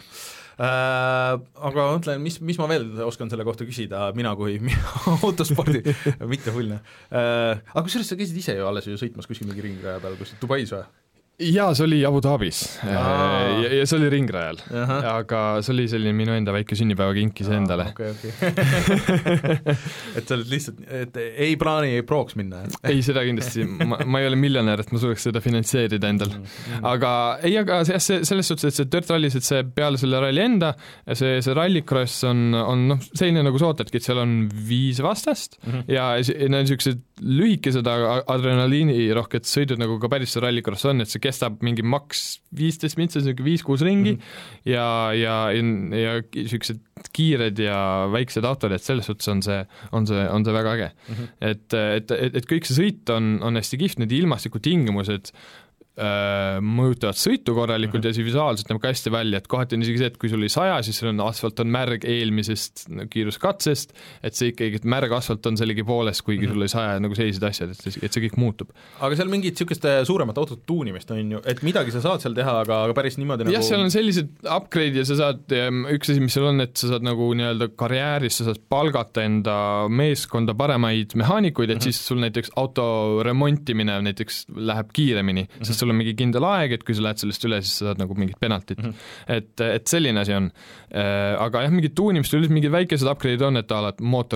Äh, aga mõtlen, mis, mis ma veel oskan selle kohta küsida, mina kui autospordi mitte hullne äh,. Aga kusjuures sa käisid ise ju alles ju sõitmas kuskil mingi ringraja peal, kus Dubais või? Jaa, see oli Abu Dhabis ja, ja see oli ringrajal, aga see oli selline minu enda väike sünnipäeva kinkis Aa, endale okay, okay. et sa oled lihtsalt, et ei plaani prooks minna? Ei, seda kindlasti, ma, ma ei ole miljonär, et ma suudaks seda finantseerida endal mm. aga ei, aga see, see, selles suhtes, et see dirt rallis, et see peale selle ralli enda see, see rallycross on, on noh, selline nagu sa ootadki, et seal on viis vastast mm-hmm. ja need on niisugused lühikesed adrenaliini rohked sõidud, nagu ka päris see rallycross on, et see kestab mingi maks viisteist mintsa, viis-kuus ringi mm-hmm. ja, ja, ja niisugused kiired ja väiksed autod, et selles suhtes on see, on see, on see väga äge mm-hmm. et, et, et, et kõik see sõit on, on hästi kihvt, need ilmastikutingimused äh, mõjutavad sõitu korralikult mm-hmm. ja see visuaalselt näeb ka hästi välja, et kohati on isegi see, et kui sul oli saja, siis sul on asfalt on märg eelmisest kiiruskatsest, et see ikkagi, et märg asfalt on sellegi poolest, kuigi mm-hmm. sul oli saja nagu sellised asjad, et, et see kõik muutub. Aga seal mingit niisugust suuremat autot tuunimist on ju, et midagi sa saad seal teha, aga, aga päris niimoodi nagu... jah, seal on sellised upgrade ja sa saad, üks asi, mis seal on, et sa saad nagu nii-öelda karjääris, sa saad palgata enda meeskonda paremaid mehaanikuid, et mm-hmm. siis sul näiteks auto remontimine näiteks läheb kiiremini, mm-hmm. sest sul on mingi kindel aeg, et kui sa lähed sellest üle, siis sa saad nagu mingit penaltit mm-hmm. et, et selline asi on. Aga jah, mingid tuunimist üldse mingid väikesed upgrade'id on, et alati mootor peab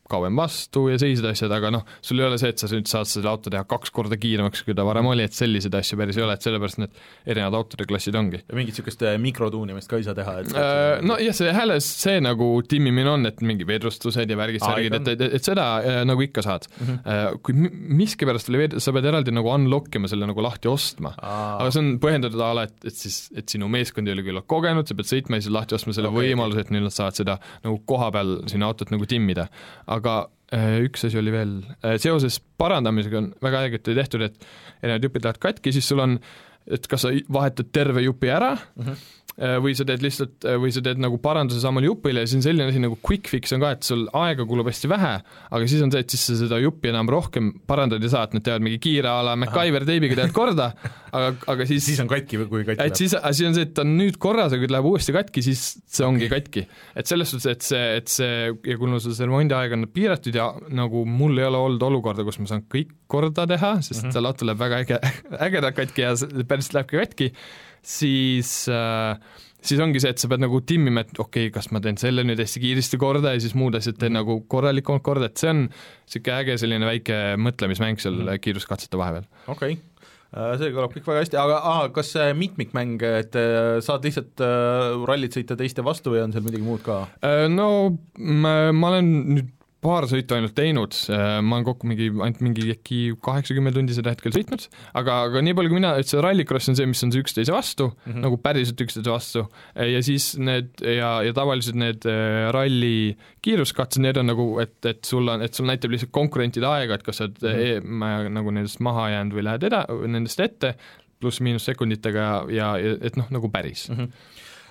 kauem vastu ja sellised asjad, aga noh, sul ei ole see, et sa nüüd saad selle auto teha kaks korda kiiremaks, kui ta varem oli, et selliseid asju päris ei ole, et sellepärast need erinevad autode klassid ongi. Ja mingit sükest mikrotuunimist ka ei saa teha? Et äh, no jah, see hääles see nagu timmimine on, et mingi vedrustused ja värgid, särgid, et, et, et seda äh, nagu ikka saad. Mm-hmm. Äh, kui miski pärast oli veed, sa pead eraldi nagu unlockima selle nagu lahti ostma. Aa. Aga see on põhjendatud ala, et, et, siis, et sinu meeskond ei ole küll kogenud, sa pead sõitma ja siis lahti ostma selle okay, võimaluse, et nüüd nad saavad seda nagu koha peal sinu autot nagu timmida. Aga äh, üks asi oli veel, äh, seoses parandamisega on väga ägelt tehtud, et erinevad jupid lähevad katki, siis sul on, et kas sa vahetad terve jupi ära uh-huh. või sa teed lihtsalt, või sa teed nagu paranduse samal jupile ja siis on selline asi nagu quick fix on ka, et sul aega kulub hästi vähe, aga siis on see, et siis sa seda jupi enam rohkem parandada ei saa, et nad teevad mingi kiire ala MacGyver teibiga teed korda, aga, aga siis siis on katki või kui katki läheb. Siis, siis on see, et ta on nüüd korras, aga kui ta läheb uuesti katki, siis see ongi okay. katki. Et selles suhtes, et see, et see ja kuna see remondi aeg on piiratud ja nagu mul ei ole olnud olukorda, kus ma saan kõik korda teha, sest mm-hmm. seal auto läheb väga äge, ägedalt katki ja päris lähebki katki, siis, äh, siis ongi see, et sa pead nagu timmima, et okei, okay, kas ma teen selle nüüd hästi kiiresti korda ja siis muud asjad teen nagu korralikumalt korda, et see on siuke äge selline väike mõtlemismäng seal mm. kiiruskatsete vahepeal. Okei okay. See kõlab kõik väga hästi, aga aa, kas see mitmikmäng, et saad lihtsalt äh, rallit sõita teiste vastu või on seal midagi muud ka? No ma, ma olen nüüd paar sõitu ainult teinud, ma olen kokku mingi, ainult mingi äkki kaheksakümmend tundi seda hetkel sõitnud, aga, aga nii palju kui mina, et see rallycross on see, mis on see üksteise vastu, mm-hmm. nagu päriselt üksteise vastu, ja siis need, ja, ja tavaliselt need ralli kiiruskatsed, need on nagu, et, et sul on, et sul näitab lihtsalt konkurentide aega, et kas sa oled mm-hmm. e, nagu nendest maha jäänud või lähed eda, nendest ette, pluss-miinus sekunditega ja, ja et noh, nagu päris. Mm-hmm.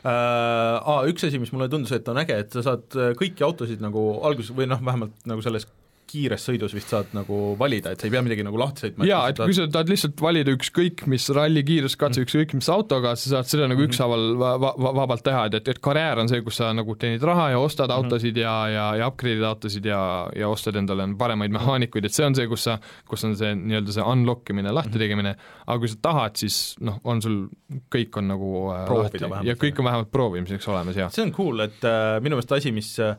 Uh, aa, üks asi, mis mulle tundus, et on äge, et sa saad kõiki autosid nagu alguses või noh, vähemalt nagu selles kiires sõidus vist saad nagu valida, et sa ei pea midagi nagu lahti sõitma. Jaa, et kui sa tahad lihtsalt valida ükskõik, mis ralli kiiruskatse, mm. ükskõik, mis autoga, sa saad seda nagu mm-hmm. ükshaaval va va vabalt teha, et, et, et karjäär on see, kus sa nagu teenid raha ja ostad mm-hmm. autosid ja, ja, ja upgrade'id autosid ja, ja ostad endale paremaid mehaanikuid, et see on see, kus sa, kus on see nii-öelda see unlockimine, lahti tegemine, aga kui sa tahad, siis noh, on sul, kõik on nagu proovida lahti vähemalt. Ja kõik on vähemalt proovimiseks olemas, jah. See on cool, et äh, minu meelest asi, mis äh,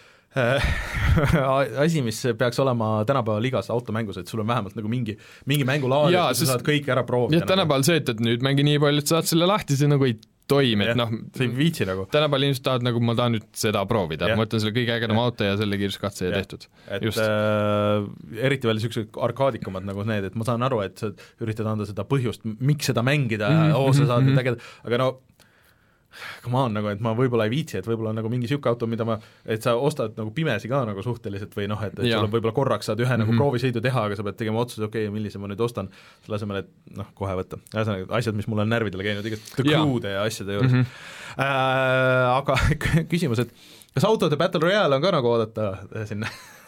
asi, mis peaks olema tänapäeval igas automängus, et sul on vähemalt nagu mingi, mingi mängulaad, et sa saad kõik ära proovida. Ja tänapäeval see, et, et nüüd mängi nii palju, et saad selle lahti, see nagu ei toimi, et noh, see ei viitsi nagu. Tänapäeval inimesed tahavad nagu, ma tahan nüüd seda proovida, ma mõtlen selle kõige ägedam auto ja selle kiiruskatse ja tehtud. Et äh, eriti veel niisugused arkaadikumad nagu need, et ma saan aru, et sa üritad anda seda põhjust, miks seda mängida mm, -hmm. oo, sa saad nüüd ägedam, aga no come on, nagu, et ma võib-olla ei viitsi, et võib-olla on nagu mingi siuke auto, mida ma, et sa ostad nagu pimesi ka nagu suhteliselt või noh, et, et sul on võib-olla korraks saad ühe mm-hmm. nagu proovisõidu teha, aga sa pead tegema otsuse, okei okay,, millise ma nüüd ostan, selle asemel, et noh, kohe võtta. Ühesõnaga, asjad, mis mul on närvidele käinud, igast tõkluude ja asjade juures mm. -hmm. äh, aga küsimus, et kas autode Battle Royale on ka nagu oodata sinna?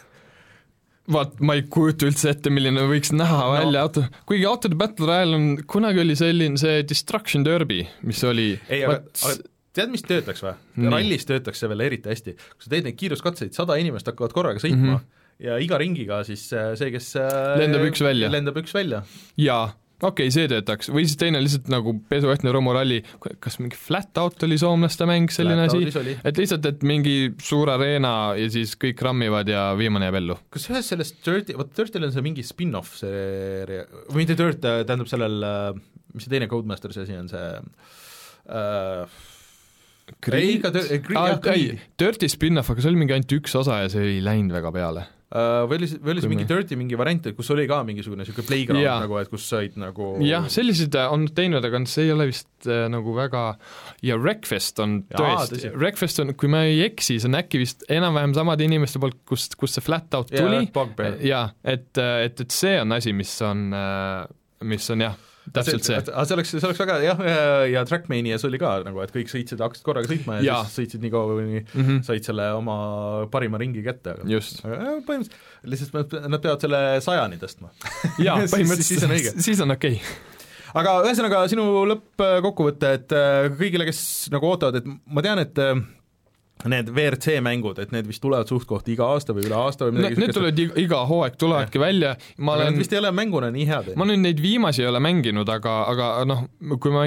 Vaat, ma ei kujuta üldse ette, milline võiks näha no. välja auto, kuigi autode Battle Royale on, kunagi oli selline see Destruction Derby, mis oli ei, aga, aga tead, mis töötaks või? Rallis töötaks see veel eriti hästi, kui sa teed neid kiiruskatseid, sada inimest hakkavad korraga sõitma mm -hmm. ja iga ringiga siis see, kes lendab üks välja, lendab üks välja. Jaa, okei okay,, see töötaks, või siis teine lihtsalt nagu pesuehtne romuralli, kas mingi flat out oli soomlaste mäng, selline asi, et lihtsalt, et mingi suur areena ja siis kõik rammivad ja viimane jääb ellu. Kas ühes sellest Dirty, vot Dirtyl on see mingi spin-off seeria, või mitte Dirt, tähendab sellel, mis see teine Codemaster see asi on, see äh, Creed, ei, Dirty spin-off, aga see oli mingi ainult üks osa ja see ei läinud väga peale. Uh, või oli see, või oli see mingi Dirty mingi variant, kus oli ka mingisugune niisugune playground ja. Nagu, et kus said nagu jah, sellised on teinud, aga see ei ole vist äh, nagu väga ja Wreckfest on tõesti, Wreckfest on, kui ma ei eksi, see on äkki vist enam-vähem samade inimeste poolt, kust, kust see flat out tuli ja, et, et, et see on asi, mis on, mis on jah, täpselt see. Aga see oleks, see oleks väga, jah, ja Trackmanias oli ka nagu, et kõik sõitsid, hakkasid korraga sõitma ja, ja. siis sõitsid nii kaua, kuni mm -hmm. said selle oma parima ringi kätte. Aga, just. Aga põhimõtteliselt, lihtsalt nad peavad selle sajani tõstma. jaa, põhimõtteliselt siis, siis on õige. Siis on okei okay. Aga ühesõnaga, sinu lõppkokkuvõte, et kõigile, kes nagu ootavad, et ma tean, et need V R C mängud, et need vist tulevad suht kohta iga aasta või üle aasta või midagi. Need tulevad iga, iga hooaeg tulevadki välja. Ma aga olen, need vist ei ole mänguna nii head. Ma nüüd neid viimasi ei ole mänginud, aga, aga noh, kui ma mängisin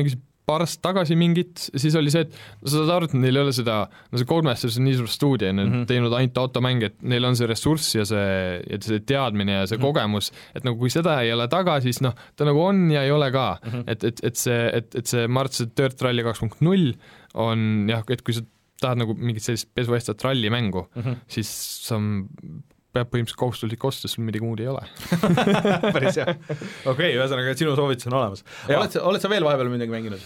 paar aastat tagasi mingit, siis oli see, et sa saad aru, et neil ei ole seda, no see Codemaster on nii suur stuudio, neil on mm -hmm. teinud ainult automänge, et neil on see ressurss ja see, ja see teadmine ja see mm -hmm. kogemus, et nagu kui seda ei ole taga, siis noh, ta nagu on ja ei ole ka mm, -hmm. et, et, et see, et, et see, ma arvan, et see Dirt Rally kaks punkt null on jah, et kui sa tahad nagu mingit sellist pesuestat rallimängu mm, -hmm. siis sa peab põhimõtteliselt kohustuslik osta, sul midagi muud ei ole. Päris hea. Okei, okay, ühesõnaga, et sinu soovitus on olemas. Oled sa, oled sa veel vahepeal midagi mänginud?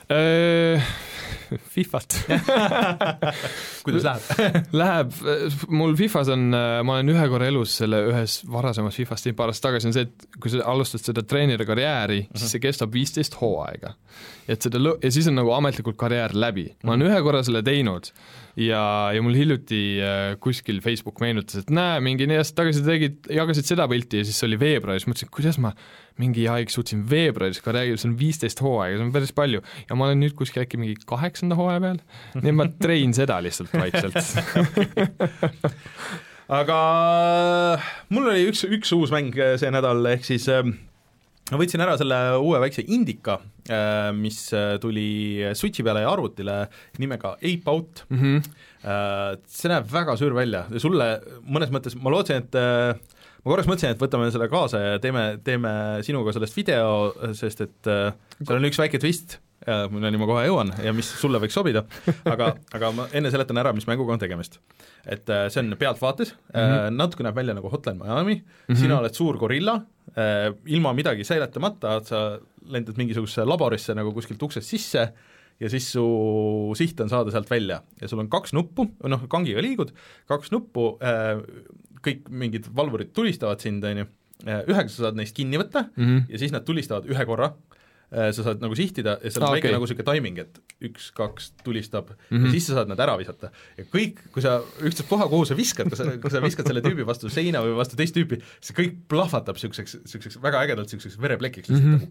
Fifat. Kuidas läheb? Läheb, mul Fifas on, ma olen ühe korra elus selle ühes varasemas Fifas teinud paar aastat tagasi, on see, et kui sa alustad seda treeneri karjääri, uh -huh. siis see kestab viisteist hooaega. Et seda lõ- ja siis on nagu ametlikult karjäär läbi. Ma olen ühe korra selle teinud ja, ja mul hiljuti kuskil Facebook meenutas, et näe, mingi nii aastat tagasi tegid, jagasid seda pilti ja siis see oli veebruaris, mõtlesin, kuidas ma mingi aeg suutsin veebruaris karjääri, see on viisteist hooaega, see on päris palju ja ma olen nüüd kuskil äkki mingi kaheksanda hooaja peal, nii et ma trein seda lihtsalt vaikselt. Aga mul oli üks, üks uus mäng see nädal, ehk siis ma võtsin ära selle uue väikse indika, mis tuli Switchi peale ja arvutile nimega Ape Out. Mm -hmm. See näeb väga suur välja ja sulle mõnes mõttes, ma lootsin, et ma korraks mõtlesin, et võtame selle kaasa ja teeme, teeme sinuga sellest video, sest et seal on üks väike twist, milleni ma kohe jõuan ja mis sulle võiks sobida, aga, aga ma enne seletan ära, mis mänguga on tegemist. Et see on pealtvaates, mm -hmm. natuke näeb välja nagu Hotline Miami, mm -hmm. sina oled suur gorilla, ilma midagi säiletamata, sa lendad mingisugusesse laborisse nagu kuskilt uksest sisse ja siis su siht on saada sealt välja ja sul on kaks nuppu, noh, kangiga liigud, kaks nuppu, kõik mingid valvurid tulistavad sind, on ju, ühega sa saad neist kinni võtta mm -hmm. ja siis nad tulistavad ühe korra, sa saad nagu sihtida ja seal on ah, väike okay. nagu selline timing, et üks, kaks tulistab mm -hmm. ja siis sa saad nad ära visata. Ja kõik, kui sa ükstaspuha, kuhu sa viskad, kui sa, kui sa viskad selle tüübi vastu seina või vastu teist tüüpi, see kõik plahvatab niisuguseks, niisuguseks väga ägedalt niisuguseks vereplekiks lihtsalt mm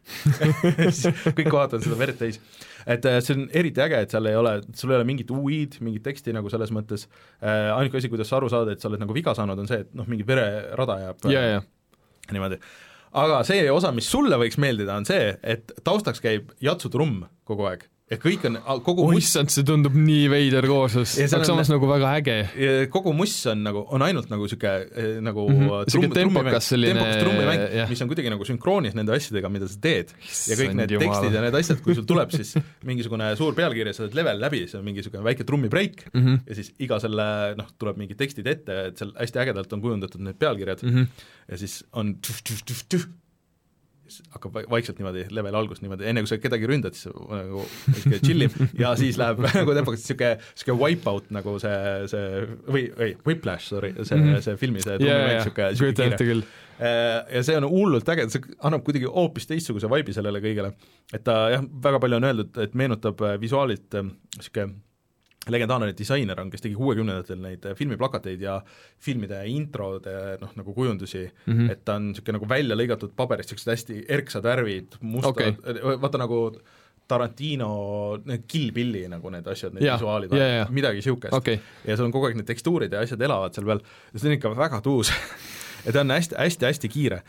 -hmm. kõik kohad on seda verd täis. Et see on eriti äge, et seal ei ole, sul ei ole mingit U I-d, mingit teksti nagu selles mõttes, äh, ainuke asi, kuidas sa aru saada, et sa oled nagu viga saanud, on see, et noh, mingi vererada jääb yeah, yeah. niimoodi. Aga see osa, mis sulle võiks meeldida, on see, et taustaks käib jatsutrumm kogu aeg. Ja kõik on, kogu oh, issand, see tundub nii veider kooslus, aga samas nagu väga äge. Kogu muss on nagu, on ainult nagu siuke nagu mm -hmm. trumm, tempokas selline trummimäng, yeah. mis on kuidagi nagu sünkroonis nende asjadega, mida sa teed. Ja kõik need jumala. Tekstid ja need asjad, kui sul tuleb siis mingisugune suur pealkiri, sa oled level läbi, see on mingisugune väike trummibreik mm -hmm. ja siis iga selle, noh, tuleb mingid tekstid ette, et seal hästi ägedalt on kujundatud need pealkirjad mm -hmm. ja siis on tüh, tüh, tüh, tüh. hakkab vaikselt niimoodi, level algus niimoodi, enne kui sa kedagi ründad, siis nagu chillib ja siis läheb nagu tempokas niisugune, niisugune wipeout nagu see, see või, või Whiplash, sorry, see mm, -hmm. see filmi, see yeah, niisugune kiire. Ja see on hullult äge, see annab kuidagi hoopis teistsuguse vibe'i sellele kõigele. Et ta jah, väga palju on öeldud, et meenutab visuaalilt niisugune legendaarne disainer on, kes tegi kuuekümnendatel neid filmiplakateid ja filmide introde noh, nagu kujundusi mm, -hmm. et ta on niisugune nagu välja lõigatud paberist, niisugused hästi erksad värvid, mustad okay., vaata nagu Tarantino, need Kill Billi nagu need asjad, need ja, visuaalid, ja, ja. midagi niisugust okay. ja sul on kogu aeg need tekstuurid ja asjad elavad seal peal ja see on ikka väga tuus ja ta on hästi-hästi-hästi kiire.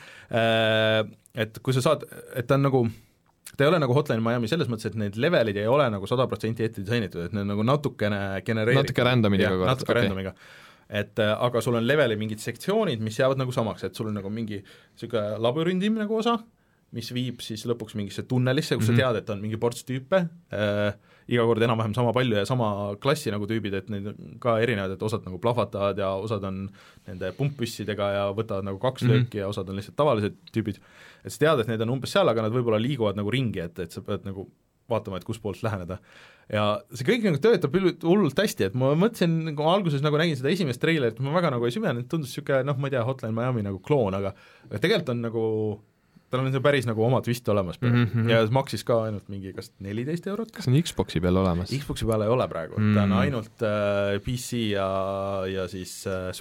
Et kui sa saad, et ta on nagu ta ei ole nagu Hotline Miami selles mõttes, et need levelid ei ole nagu sada protsenti ette disainitud, et need on nagu natukene genereeritud. Natuke randomiga kord. Natuke okay. randomiga. Et aga sul on leveli mingid sektsioonid, mis jäävad nagu samaks, et sul on nagu mingi niisugune labüründim nagu osa, mis viib siis lõpuks mingisse tunnelisse, kus mm -hmm. sa tead, et on mingi ports tüüpe äh,, iga kord enam-vähem sama palju ja sama klassi nagu tüübid, et neid ka erinevad, et osad nagu plahvatavad ja osad on nende pumppüssidega ja võtavad nagu kaks mm -hmm. lööki ja osad on lihtsalt tavalised tüübid. Et sa tead, et need on umbes seal, aga nad võib-olla liiguvad nagu ringi, et, et sa pead nagu vaatama, et kus poolt läheneda. Ja see kõik nagu töötab hullult hästi, et ma mõtlesin, kui ma alguses nagu nägin seda esimest treilerit, ma väga nagu ei süvenenud, tundus niisugune, noh, ma ei tea, Hotline Miami nagu kloon, aga tegelikult on nagu tal on see päris nagu oma twist olemas mm -hmm. ja maksis ka ainult mingi kas neliteist eurot. Kas on Xboxi peal olemas? Xboxi peal ei ole praegu mm, -hmm. ta on ainult äh, P C ja, ja siis äh, Switch.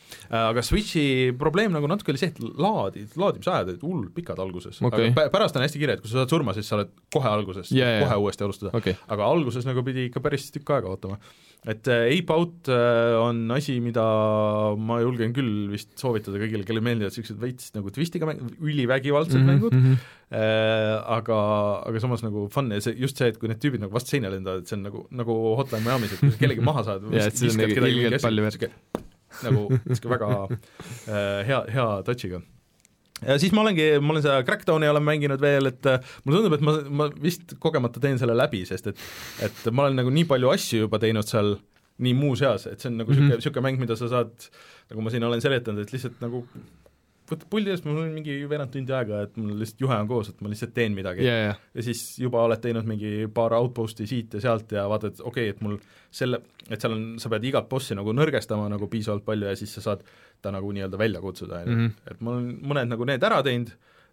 aga Switchi probleem nagu natuke oli see, et laadi, laadimisajad olid hullult pikad alguses okay., aga pärast on hästi kiire, et kui sa saad surma, siis sa oled kohe alguses yeah,, kohe yeah. uuesti alustada okay., aga alguses nagu pidi ikka päris tükk aega ootama. Et Ape Out on asi, mida ma julgen küll vist soovitada kõigile, kelle meeldivad sellised veits nagu twistiga mäng, ülivägivaldsed mm-hmm, mängud mm, -hmm. äh, aga, aga samas nagu fun ja see, just see, et kui need tüübid nagu vastu seina lendavad, et see on nagu, nagu Hotline Miami's, et kui sa kellegi maha saad yeah, et see on nagu ilgelt palju värk nagu väga äh, hea, hea touchiga. Ja siis ma olengi, ma olen seda Crackdowni olen mänginud veel, et mulle tundub, et ma, ma vist kogemata teen selle läbi, sest et, et ma olen nagu nii palju asju juba teinud seal nii muus eas, et see on nagu mm -hmm. siuke mäng, mida sa saad, nagu ma siin olen seletanud, et lihtsalt nagu võtad puldi eest, mul on mingi veerand tundi aega, et mul lihtsalt juhe on koos, et ma lihtsalt teen midagi yeah, yeah. ja siis juba oled teinud mingi paar outposti siit ja sealt ja vaatad, et okei okay,, et mul selle, et seal on, sa pead igat bossi nagu nõrgestama nagu piisavalt palju ja siis sa saad ta nagu nii-öelda välja kutsuda mm, -hmm. et ma olen mõned nagu need ära teinud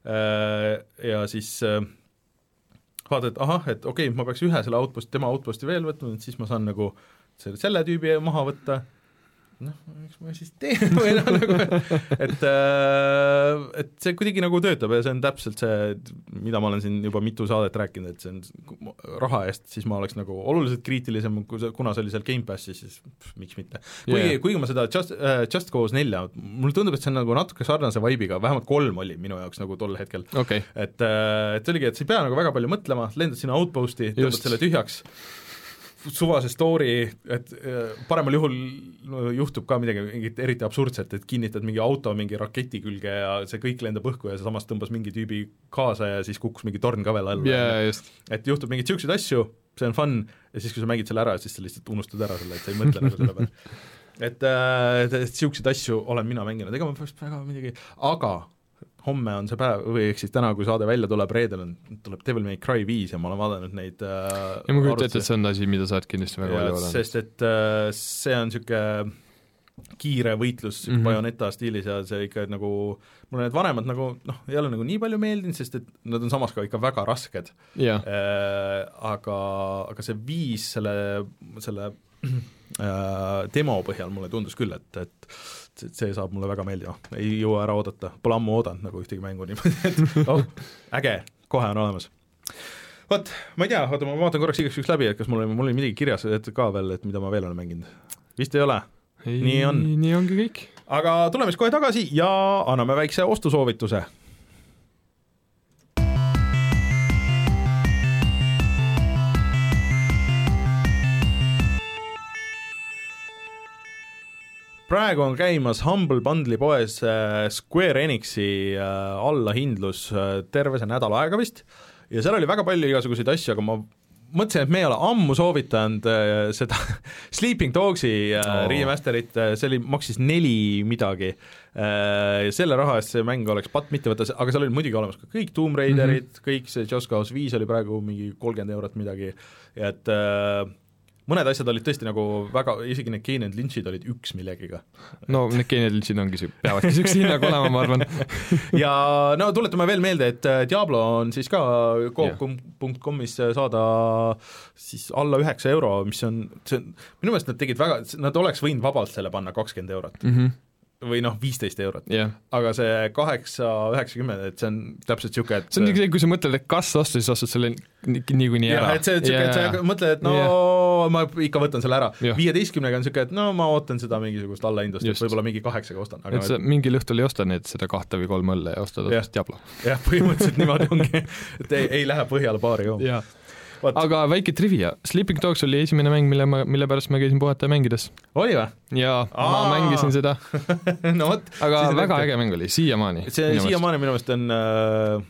ja siis vaatad, et ahah, et okei okay,, ma peaks ühe selle outposti, tema outposti veel võtma, et siis ma saan nagu selle, selle tüübi maha võtta, noh, miks ma siis teen või noh, nagu, et, et see kuidagi nagu töötab ja see on täpselt see, mida ma olen siin juba mitu saadet rääkinud, et see on raha eest, siis ma oleks nagu oluliselt kriitilisem, kuna see oli seal Game Passis, siis pff, miks mitte. Kuigi, yeah. kuigi ma seda Just, uh, Just Cause nelja, mulle tundub, et see on nagu natuke sarnase vibe'iga, vähemalt kolm oli minu jaoks nagu tol hetkel. Okay. Et, et see oligi, et sa ei pea nagu väga palju mõtlema, lendad sinna outposti, tõmbad selle tühjaks, suvase story, et paremal juhul juhtub ka midagi mingit eriti absurdset, et kinnitad mingi auto mingi raketi külge ja see kõik lendab õhku ja see samas tõmbas mingi tüübi kaasa ja siis kukkus mingi torn ka veel alla yeah,. et juhtub mingeid siukseid asju, see on fun ja siis, kui sa mängid selle ära, siis sa lihtsalt unustad ära selle, et sa ei mõtle nagu selle peale. Et, et, et siukseid asju olen mina mänginud, ega ma pärast väga midagi, aga homme on see päev, või ehk siis täna, kui saade välja tuleb, reedel on, tuleb Devil May Cry viis ja ma olen vaadanud neid äh, ja ma kujutan ette, et see on asi, mida sa oled kindlasti väga palju vaadanud. Sest et äh, see on niisugune kiire võitlus mm -hmm. Bayonetta stiilis ja see ikka nagu, mulle need vanemad nagu noh, ei ole nagu nii palju meeldinud, sest et nad on samas ka ikka väga rasked yeah. äh, aga, aga see viis selle, selle äh, demo põhjal mulle tundus küll, et, et see saab mulle väga meeldima, ei jõua ära oodata, pole ammu oodanud nagu ühtegi mängu niimoodi, et oh, äge, kohe on olemas. Vot, ma ei tea, oota, ma vaatan korraks igaks üks läbi, et kas mul, mul oli midagi kirjas et ka veel, et mida ma veel olen mänginud. Vist ei ole, ei, nii on. Nii ongi kõik. Aga tuleme siis kohe tagasi ja anname väikse ostusoovituse. Praegu on käimas Humble Bundle'i poes Square Enixi allahindlus terve see nädal aega vist ja seal oli väga palju igasuguseid asju, aga ma mõtlesin, et me ei ole ammu soovitanud seda Sleeping Dogsi oh. remasterit, see oli, maksis neli midagi ja selle raha eest see mäng oleks patt mitte võtta, aga seal oli muidugi olemas ka kõik Tomb Raiderid mm, -hmm. kõik see Just Cause viis oli praegu mingi kolmkümmend eurot midagi ja et mõned asjad olid tõesti nagu väga, isegi need Kane and Lynch'id olid üks millegiga. No need Kane and Lynch'id ongi, peavadki üks hinnaga olema, ma arvan. ja no tuletame veel meelde, et Diablo on siis ka coop punkt com'is saada siis alla üheksa euro, mis on, see on, minu meelest nad tegid väga, nad oleks võinud vabalt selle panna kakskümmend eurot. Mm -hmm. või noh, viisteist eurot yeah., aga see kaheksa üheksakümmend, et see on täpselt niisugune, et see on niisugune, kui sa mõtled, et kas osta, siis ostad selle niikuinii ära. jah, et see on niisugune, et sa mõtled, et no yeah. ma ikka võtan selle ära. viieteistkümnega on niisugune, et no ma ootan seda mingisugust allahindlust, et võib-olla mingi kaheksaga ostan. Aga et sa et... mingil õhtul ei osta need, seda kahte või kolm õlle ja ostad yeah. Diablo. jah, põhimõtteliselt niimoodi ongi, et ei, ei lähe põhjale paari jooma yeah. aga väike trivia, Sleeping Dogs oli esimene mäng, mille, ma, mille pärast ma käisin puhata mängides. Oli või? Jaa, ma mängisin seda no võt, aga väga äge mäng oli, siiamaani. See siiamaani minu meelest on äh,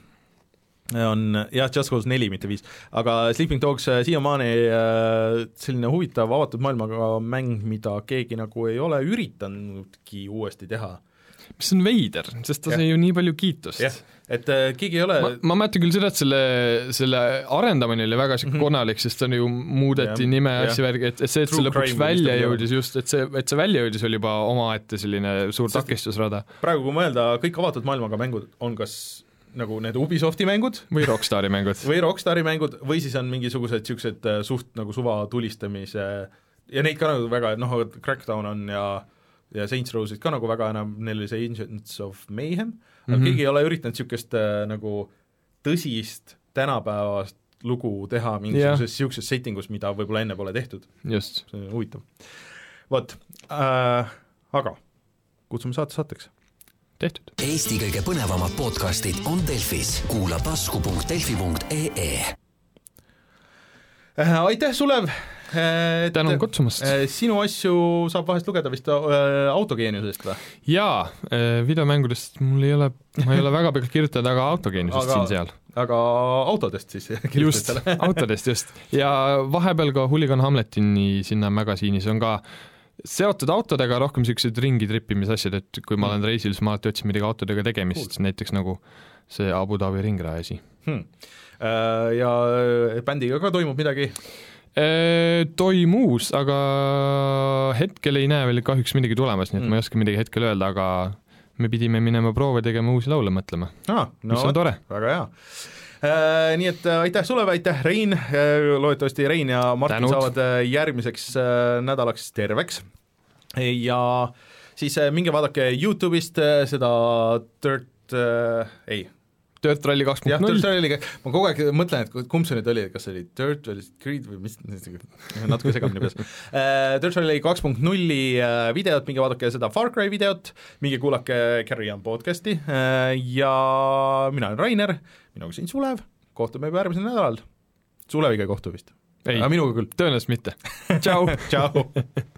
on jah, Just Cause neli, mitte viis, aga Sleeping Dogs siiamaani äh, selline huvitav avatud maailmaga mäng, mida keegi nagu ei ole üritanudki uuesti teha. Mis on veider, sest ta sai ju nii palju kiitust. jah, et äh, keegi ei ole ma, ma mäletan küll seda, et selle, selle arendamine oli väga mm -hmm. konalik, sest ta ju muudeti ja, nime ja asja värgi, et, et see, et see lõpuks välja jõudis just, et see, et see välja jõudis, oli juba omaette selline suur sest takistusrada. Praegu, kui mõelda, kõik avatud maailmaga mängud on kas nagu need Ubisofti mängud või Rockstari mängud või Rockstari mängud või siis on mingisugused niisugused suht nagu suva tulistamise ja neid ka nagu väga, noh, Crackdown on ja ja Saints Row'sid ka nagu väga enam, neil oli see Agents of Mayhem, aga Mhm. keegi ei ole üritanud niisugust äh, nagu tõsist tänapäevast lugu teha mingisuguses niisuguses settingus, mida võib-olla enne pole tehtud. just. See on huvitav. Vot äh,, aga kutsume saate saateks. Tehtud. Eesti kõige põnevamad podcastid on Delfis. Kuula tasku punkt delfi punkt ee. Äh, aitäh, Sulev! Tänan kutsumast. Sinu asju saab vahest lugeda vist äh, autogeeniusest või? Jaa, videomängudest mul ei ole, ma ei ole väga pikalt kirjutanud, aga autogeeniusest Aga- siin-seal. Aga autodest siis Just, autodest just. Ja vahepeal ka Hooligan Hamletini sinna magasiinis on ka seotud autodega rohkem sellised ringitrippimisasjad, et kui ma olen reisil, siis ma alati otsin midagi autodega tegemist, cool. Näiteks nagu see Abu Dhabi ringraja asi. Hmm. Äh, ja bändiga ka toimub midagi? Toimus, aga hetkel ei näe veel kahjuks midagi tulemas, nii et mm. ma ei oska midagi hetkel öelda, aga me pidime minema proove tegema uusi laule mõtlema, ah, no, mis on tore. Väga hea. Äh, nii et aitäh sulle, aitäh Rein, loodetavasti Rein ja Martin Tänud. Saavad järgmiseks nädalaks terveks ja siis minge vaadake YouTube'ist seda Dirt, äh, ei Dirt Rally kaks punkt null. Jah, Dirt Rally, ma kogu aeg mõtlen, et kumb see nüüd oli, kas see oli Dirt või Creed või mis, natuke segamini peas. Dirt Rally kaks punkt null videot, minge vaadake seda Far Cry videot, minge kuulake Carry On podcasti ja mina olen Rainer, minuga siin Sulev, kohtume juba järgmisel nädalal. Suleviga ei kohtu vist. Ei, aga minuga küll. Tõenäoliselt mitte. Tšau! Tšau!